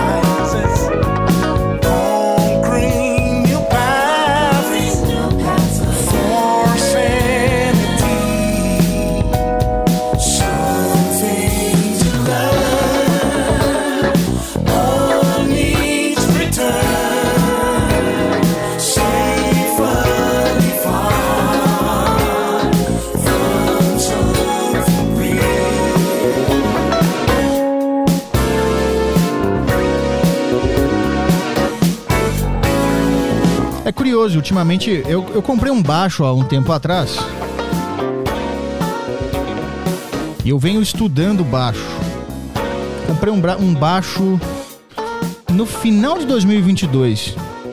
[SPEAKER 2] don't green your path for sanity. Some things in love all needs return safely far from something real.
[SPEAKER 1] É curioso, ultimamente eu, eu comprei um baixo há um tempo atrás. E eu venho estudando baixo. Comprei um, bra- um baixo no final de dois mil e vinte e dois.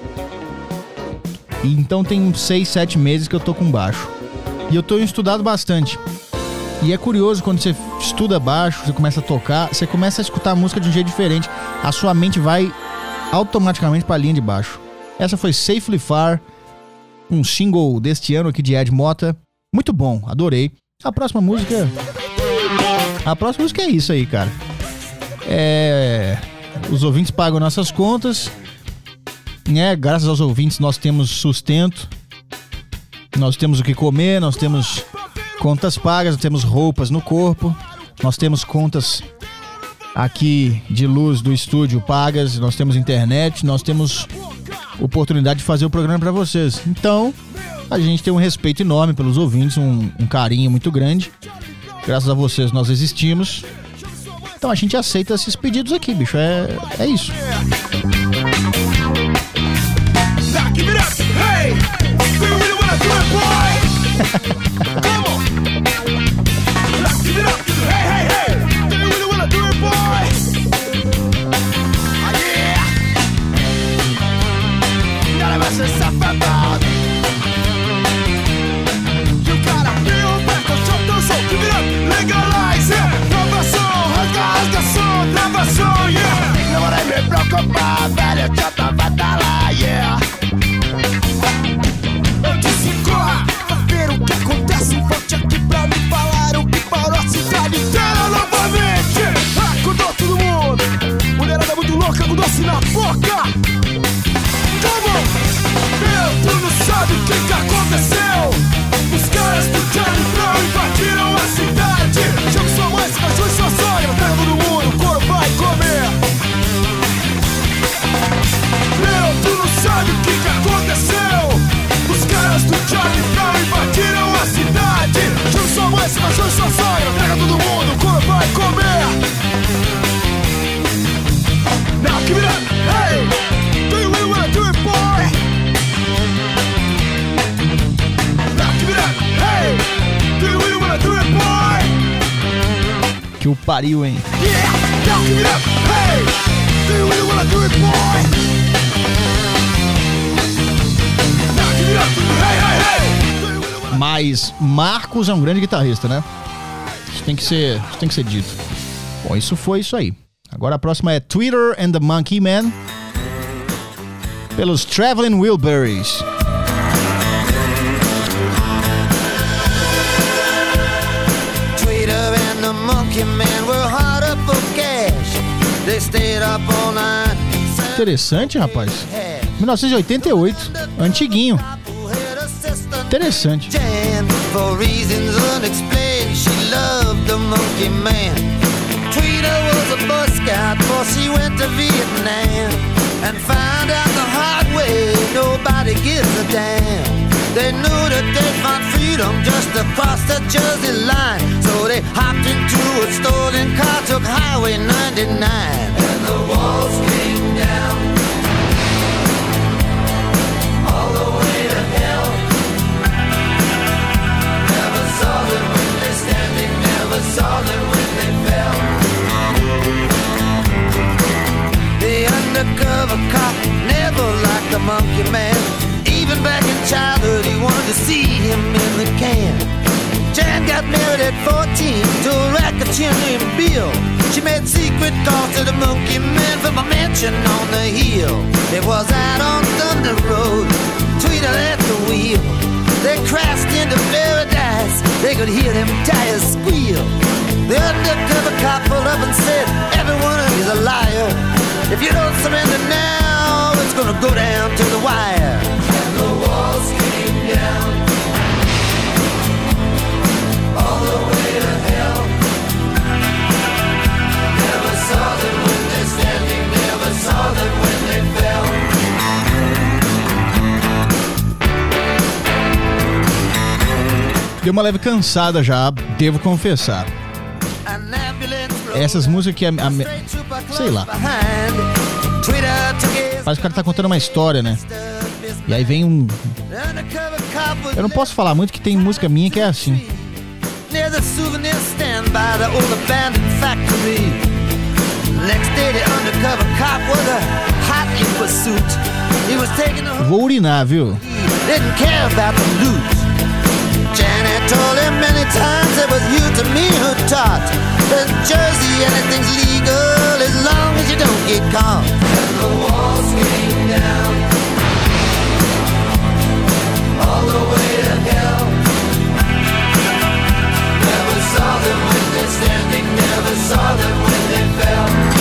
[SPEAKER 1] E então tem uns seis, sete meses que eu tô com baixo. E eu tô estudado bastante. E é curioso, quando você estuda baixo, você começa a tocar, você começa a escutar a música de um jeito diferente. A sua mente vai automaticamente pra linha de baixo. Essa foi Safely Far, um single deste ano aqui de Ed Mota. Muito bom, adorei. A próxima música... A próxima música é isso aí, cara. É... Os ouvintes pagam nossas contas, né? Graças aos ouvintes nós temos sustento. Nós temos o que comer, nós temos contas pagas, nós temos roupas no corpo. Nós temos contas aqui de luz do estúdio pagas, nós temos internet, nós temos oportunidade de fazer o programa para vocês. Então, a gente tem um respeito enorme pelos ouvintes, um, um carinho muito grande. Graças a vocês nós existimos. Então a gente aceita esses pedidos aqui, bicho. É, é isso.
[SPEAKER 2] Preocupar, velho, já tava tá lá, yeah. Eu disse corra, pra ver o que acontece. Volte aqui pra me falar o que parou a cidade inteira novamente. Acordou todo mundo, mulherada muito louca com doce na boca. Como? Meu, tu não sabe o que que aconteceu. Os caras do Charlie Brown invadiram a cidade. Chama sua mãe, se cachorro e sua sogra. Pega todo mundo, o couro vai comer. Meu, tu não sabe o que que aconteceu. Os caras do Charlie Brown invadiram a cidade. Chama sua mãe, se cachorro e sua sogra. Pega todo mundo, o couro vai comer. Now give it up, hey. Do you really wanna do it, boy? Now give it up, hey. Do you really wanna do it, boy?
[SPEAKER 1] Que o pariu, hein?
[SPEAKER 2] Yeah, now give it up, hey. Do you really wanna do it, boy? Now give it up, hey, hey, hey. Do you really wanna...
[SPEAKER 1] Mas Marcos é um grande guitarrista, né? Isso tem que ser, isso tem que ser dito. Bom, isso foi isso aí. Agora a próxima é Twitter and the Monkey Man, pelos Traveling Wilburys.
[SPEAKER 7] Twitter and the Monkey Man were hard up for cash. They stayed up all night.
[SPEAKER 1] Interessante, rapaz. mil novecentos e oitenta e oito, antiguinho. Interessante.
[SPEAKER 7] For reasons unexplained, she loved the Monkey Man. Tweeter was a Boy Scout before she went to Vietnam, and found out the hard way nobody gives a damn. They knew that they'd find freedom just across the Jersey line, so they hopped into a stolen car, took Highway ninety-nine, and the walls came down all the way to hell. Never secret calls to the Monkey Man from a mansion on the hill. It was out on Thunder Road, Tweeter at the wheel. They crashed into paradise, they could hear them tires squeal. The undercover cop pulled up and said, everyone is a liar. If you don't surrender now, it's gonna go down to the wire. And the walls came down, all the way to hell. Never saw them when they're standing, never saw them when they fell.
[SPEAKER 1] Deu uma leve cansada já, devo confessar. Essas músicas que, a, a, sei lá, parece que o cara tá contando uma história, né? E aí vem um... Eu não posso falar muito que tem música minha que é assim. Vou urinar, viu?
[SPEAKER 7] Janet told him many times it was you to me who taught that Jersey anything's legal as long as you don't get caught. And the walls came down, all the way to hell. Never saw them when they're standing, never saw them when they fell.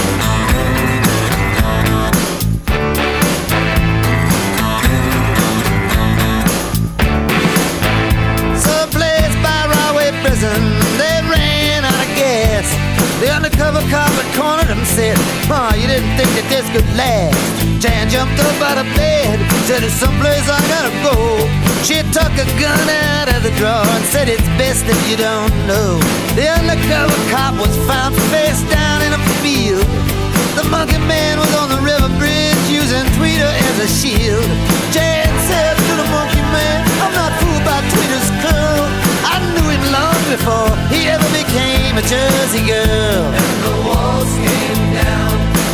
[SPEAKER 7] They ran out of gas. The undercover cop had cornered him and said, Ma, you didn't think that this could last. Jan jumped up out of bed, said, there's someplace I gotta go. She took a gun out of the drawer and said, it's best if you don't know. The undercover cop was found face down in a field. The Monkey Man was on the river bridge using Tweeter as a shield. Jan said to the Monkey Man, I'm not fooled by Tweeter's curl. I knew him long before he ever became a Jersey girl. And the walls came down,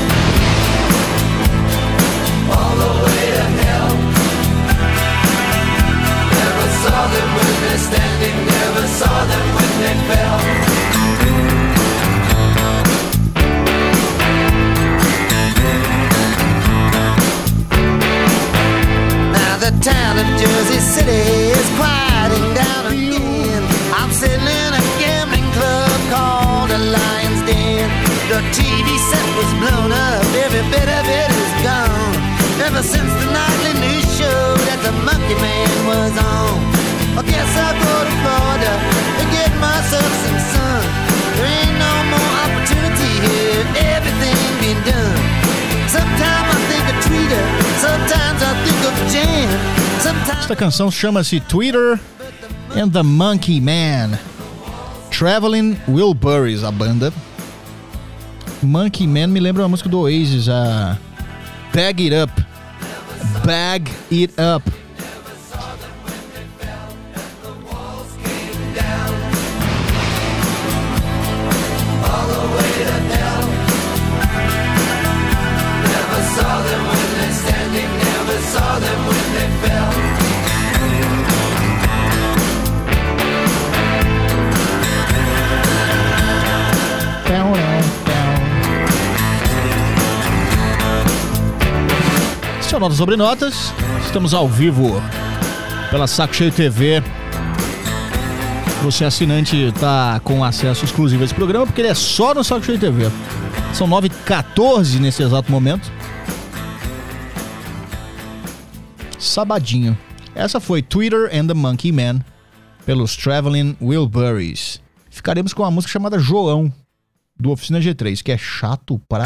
[SPEAKER 7] all the way to hell. Never saw them when they're standing, never saw them when they fell. Now the town of Jersey City is quieting down again. I'm sitting in a gambling club called the Lion's Den. The T V set was blown up, every bit of it is gone. Ever since the nightly news show that the Monkey Man was on. I guess I'll go to Florida to get myself some sun. There ain't no more opportunity here, everything been done. Sometimes I think of Tweeter, sometimes I think of Jan.
[SPEAKER 1] Esta canção chama-se Tweeter and the Monkey Man. Traveling Wilburys, a banda. Monkey Man me lembra uma música do Oasis, a Bag It Up. Bag It Up. Esse é o Notas Sobre Notas. Estamos ao vivo pela Saco Cheio T V. Você assinante está com acesso exclusivo a esse programa porque ele é só no Saco Cheio T V. São nove e quatorze nesse exato momento. Sabadinho. Essa foi Tweeter and the Monkey Man pelos Traveling Wilburys. Ficaremos com uma música chamada João, do Oficina G três, que é chato pra...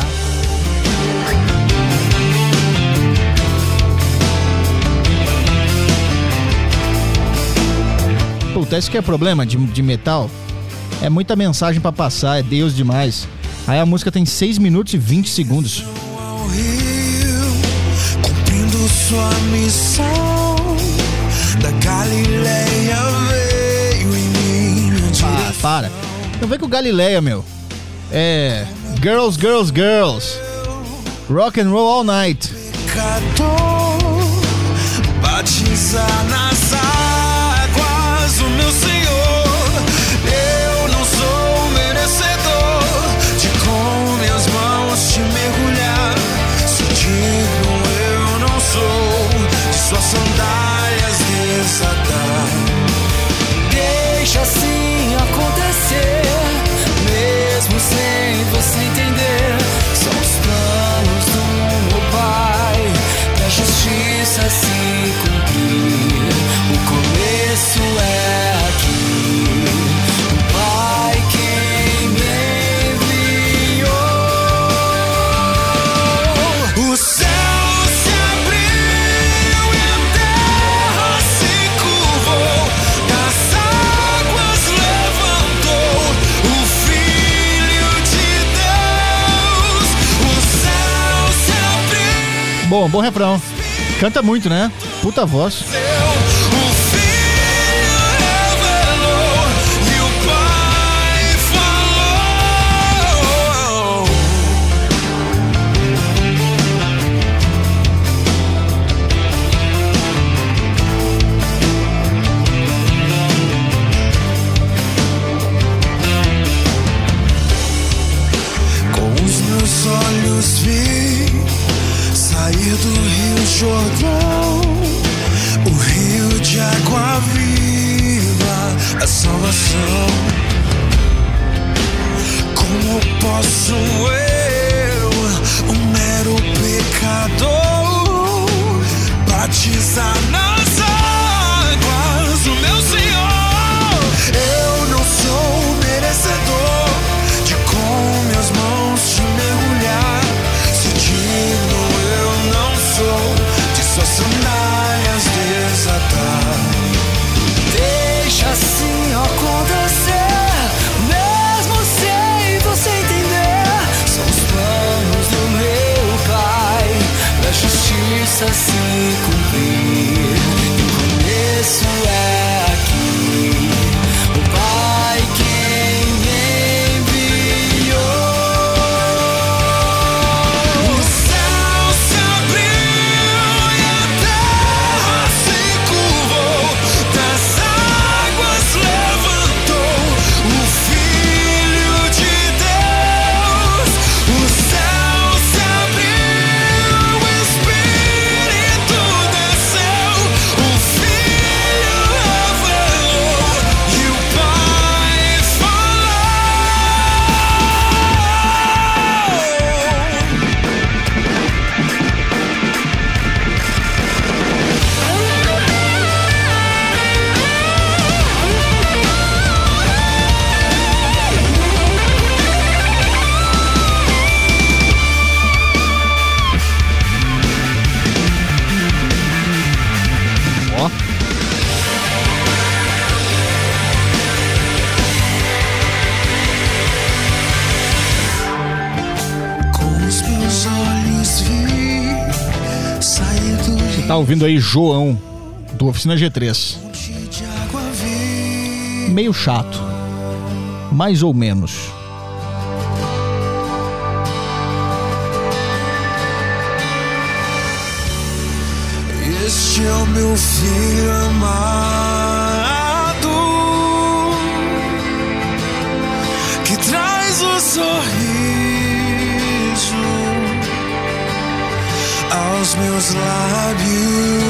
[SPEAKER 1] Puta, esse que é problema de, de metal. É muita mensagem pra passar, é Deus demais. Aí a música tem seis minutos e vinte segundos.
[SPEAKER 8] Cumprindo sua missão, da Galileia veio em mim.
[SPEAKER 1] Ah, para. Não vem com Galileia, meu. É... Girls, Girls, Girls. Rock and Roll All Night.
[SPEAKER 8] Pecador, batizar nas águas o meu Senhor. Eu não sou merecedor de com minhas mãos
[SPEAKER 1] bom, bom refrão. Canta muito, né? Puta voz.
[SPEAKER 8] Olhos vi sair do Rio Jordão, o rio de água viva, a salvação. Como posso eu, um mero pecador, batizar nas águas o meu Senhor? Eu não sou merecedor de com minhas mãos te mergulhar. Se digno eu não sou de suas sandálias desatar. Deixa assim acontecer, mesmo sem você entender. São os planos do meu Pai, da justiça se cumprir. E o começo é aqui, o Pai quem enviou. O céu se abriu e a terra se curvou, das águas levantou o Filho de Deus. O céu se abriu, o Espírito desceu, o Filho revelou e o Pai falou.
[SPEAKER 1] Ó.
[SPEAKER 8] Com os meus olhos vi sair do
[SPEAKER 1] Você tá ouvindo aí João, do Oficina G três.
[SPEAKER 8] monte de água viva.
[SPEAKER 1] Meio chato. Mais ou menos.
[SPEAKER 8] Este é o meu filho amado, que traz o sorriso aos meus lábios.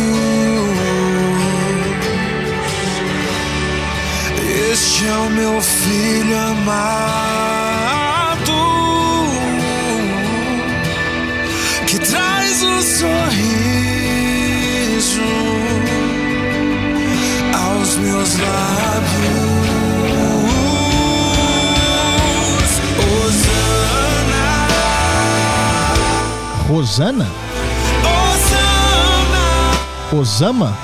[SPEAKER 8] Este é o meu filho amado, que traz o sorriso aos meus lábios. Osana,
[SPEAKER 1] Rosana?
[SPEAKER 8] Osana,
[SPEAKER 1] Osama?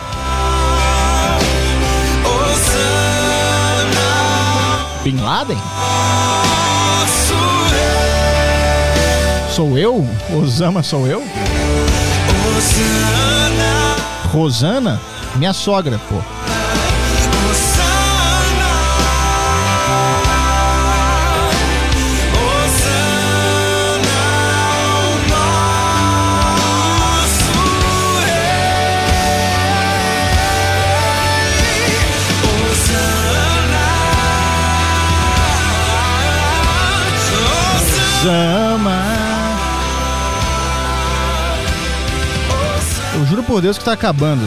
[SPEAKER 8] Osana,
[SPEAKER 1] Bin Laden?
[SPEAKER 8] nosso rei.
[SPEAKER 1] Sou eu? Osama sou eu?
[SPEAKER 8] Osana,
[SPEAKER 1] Rosana? Minha sogra, pô.
[SPEAKER 8] Osana, Osana, o nosso rei. Osana,
[SPEAKER 1] Osama. Eu juro por Deus que tá acabando.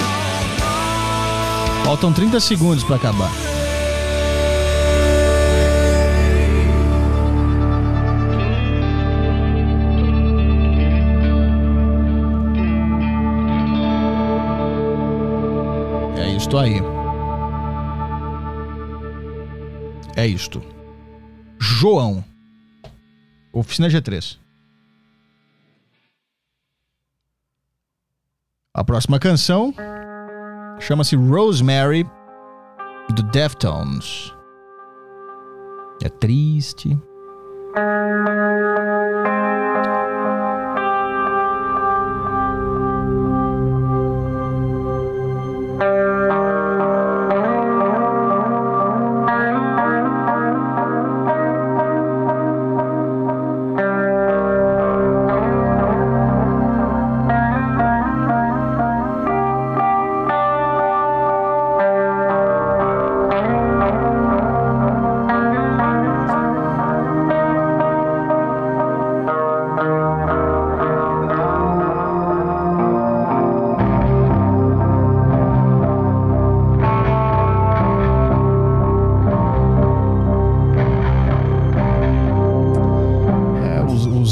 [SPEAKER 1] Faltam trinta segundos pra acabar. É isto aí. É isto. João. Oficina G três. A próxima canção chama-se Rosemary, do Deftones. É triste.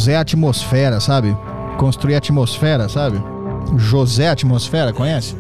[SPEAKER 1] José Atmosfera, sabe? Construir atmosfera, sabe? José Atmosfera, conhece?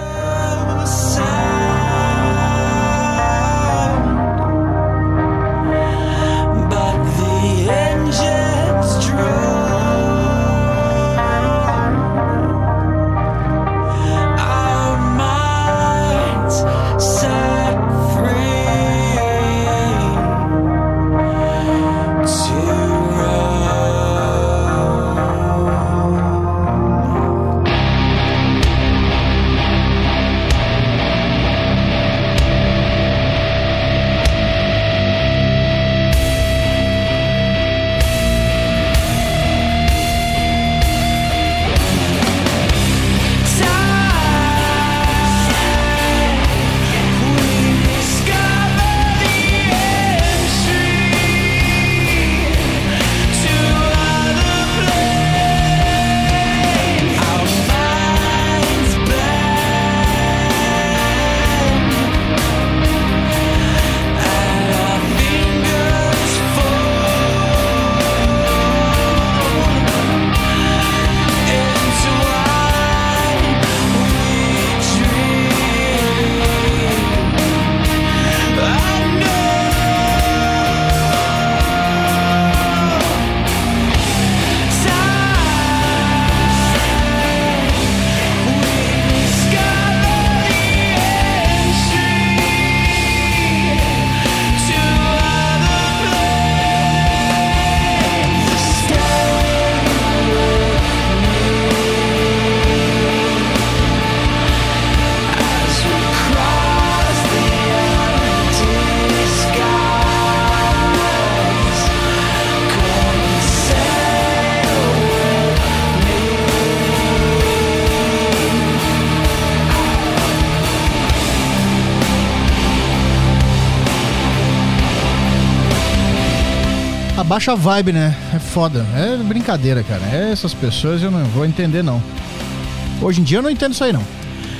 [SPEAKER 1] Abaixa a vibe, né? É foda. É brincadeira, cara. É, essas pessoas eu não vou entender, não. Hoje em dia eu não entendo isso aí, não.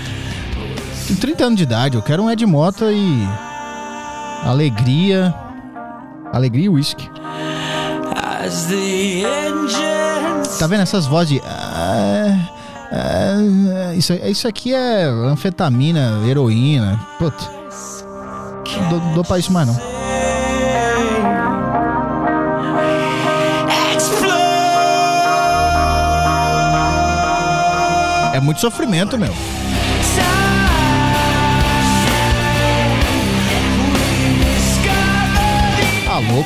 [SPEAKER 1] Tenho trinta anos de idade, eu quero um Ed Mota e... Alegria... Alegria e whisky. Tá vendo essas vozes de... Ah, ah, isso, isso aqui é anfetamina, heroína. Puta. Não dou, dou pra isso mais, não. É muito sofrimento, meu. Ah, louco.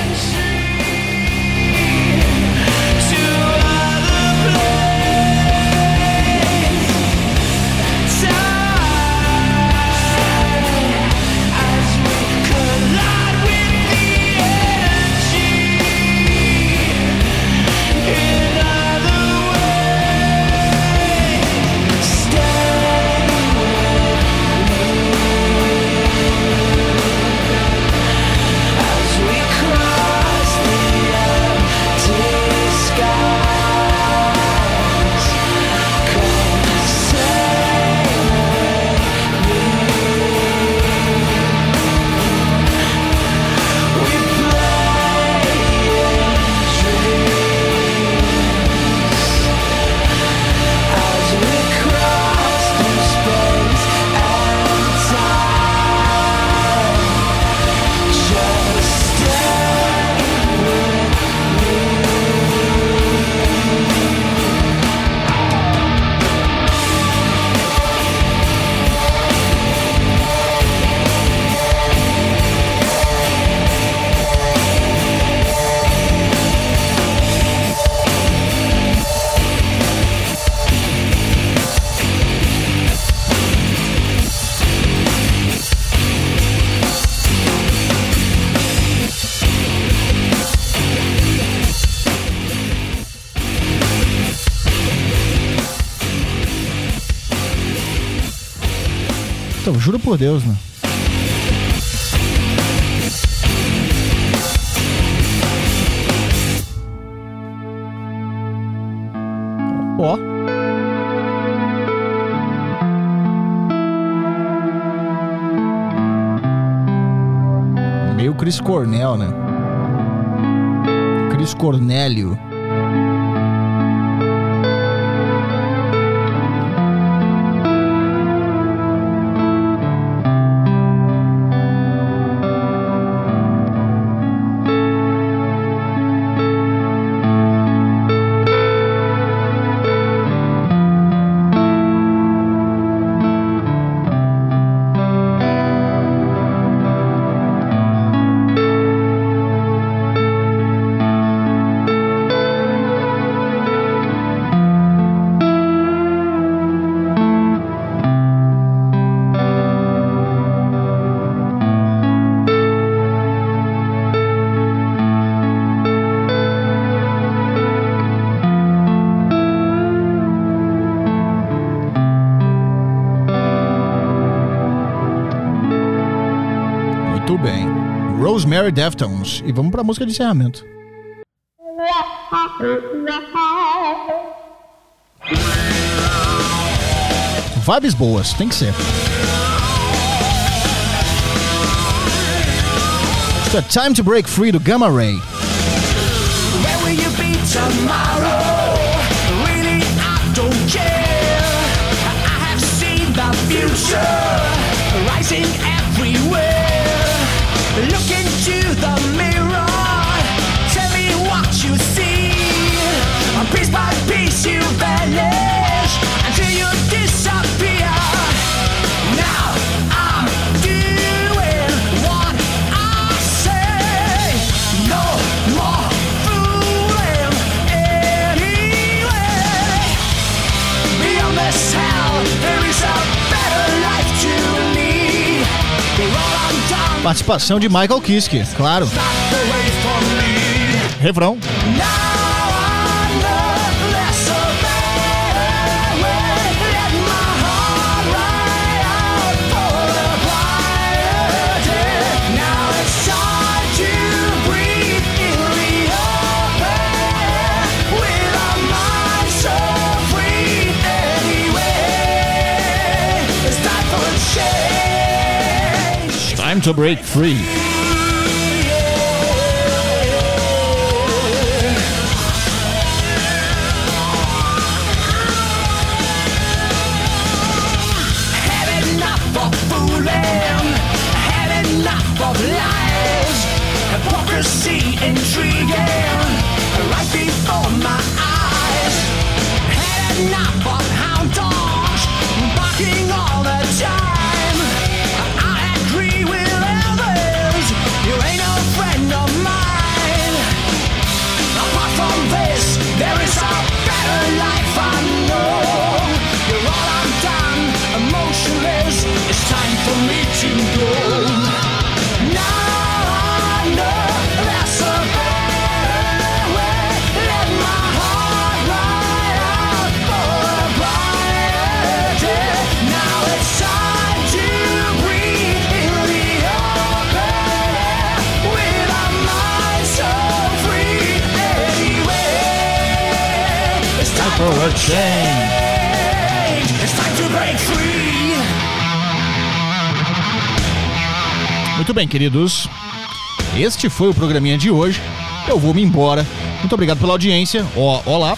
[SPEAKER 1] Então, juro por Deus, né? Ó. Meio Chris Cornell, né? Chris Cornélio. Muito bem. Rosemary Deftones. E vamos pra música de encerramento. Vibes boas, tem que ser. It's the Time to Break Free do Gamma Ray.
[SPEAKER 8] Where will you be tomorrow? Really, I don't care. I have seen the future rising everywhere. Look into the mirror. Tell me what you see. Piece by piece you vanish until you disappear. Now I'm doing what I say. No more fooling anyway. Beyond this hell, there is a better life to lead. We're all undone.
[SPEAKER 1] Participação de Michael Kiske, claro.
[SPEAKER 8] Stop the way for me.
[SPEAKER 1] Refrão.
[SPEAKER 8] Now
[SPEAKER 1] Time to break free.
[SPEAKER 8] Had enough of fooling, had enough of lies, hypocrisy intriguing right before my eyes. Had enough of hound dogs barking all the time. You ain't a friend of mine. Apart from this, there is a better life I know. You're all I'm done, emotionless. It's time for me to go. Now I know that's a better way. Let my heart ride out for a brighter day. Now it's time to breathe in the open. With our minds so free anyway. It's time for a change. It's time to break free.
[SPEAKER 1] Muito bem, queridos. Este foi o programinha de hoje. Eu vou me embora. Muito obrigado pela audiência. Ó, olá.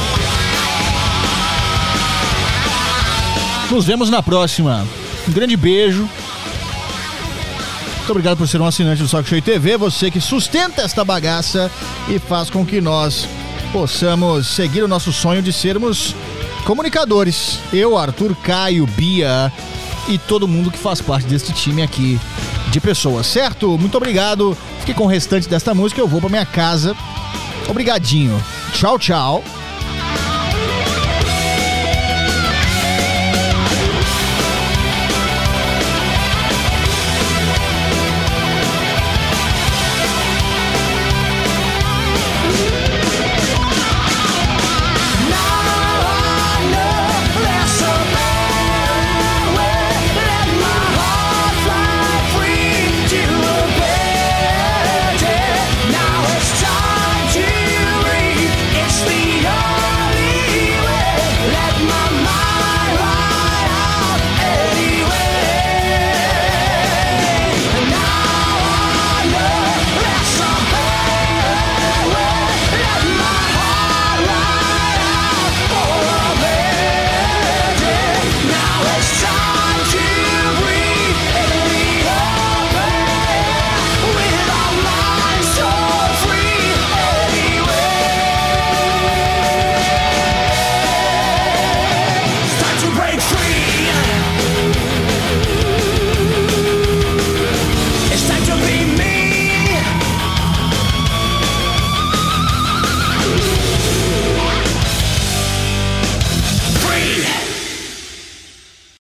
[SPEAKER 1] Nos vemos na próxima. Um grande beijo. Muito obrigado por ser um assinante do Saco Cheio T V, você que sustenta esta bagaça e faz com que nós possamos seguir o nosso sonho de sermos comunicadores. Eu, Arthur, Caio, Bia e todo mundo que faz parte deste time aqui de pessoas, certo? Muito obrigado. Fique com o restante desta música, eu vou pra minha casa. Obrigadinho. Tchau, tchau.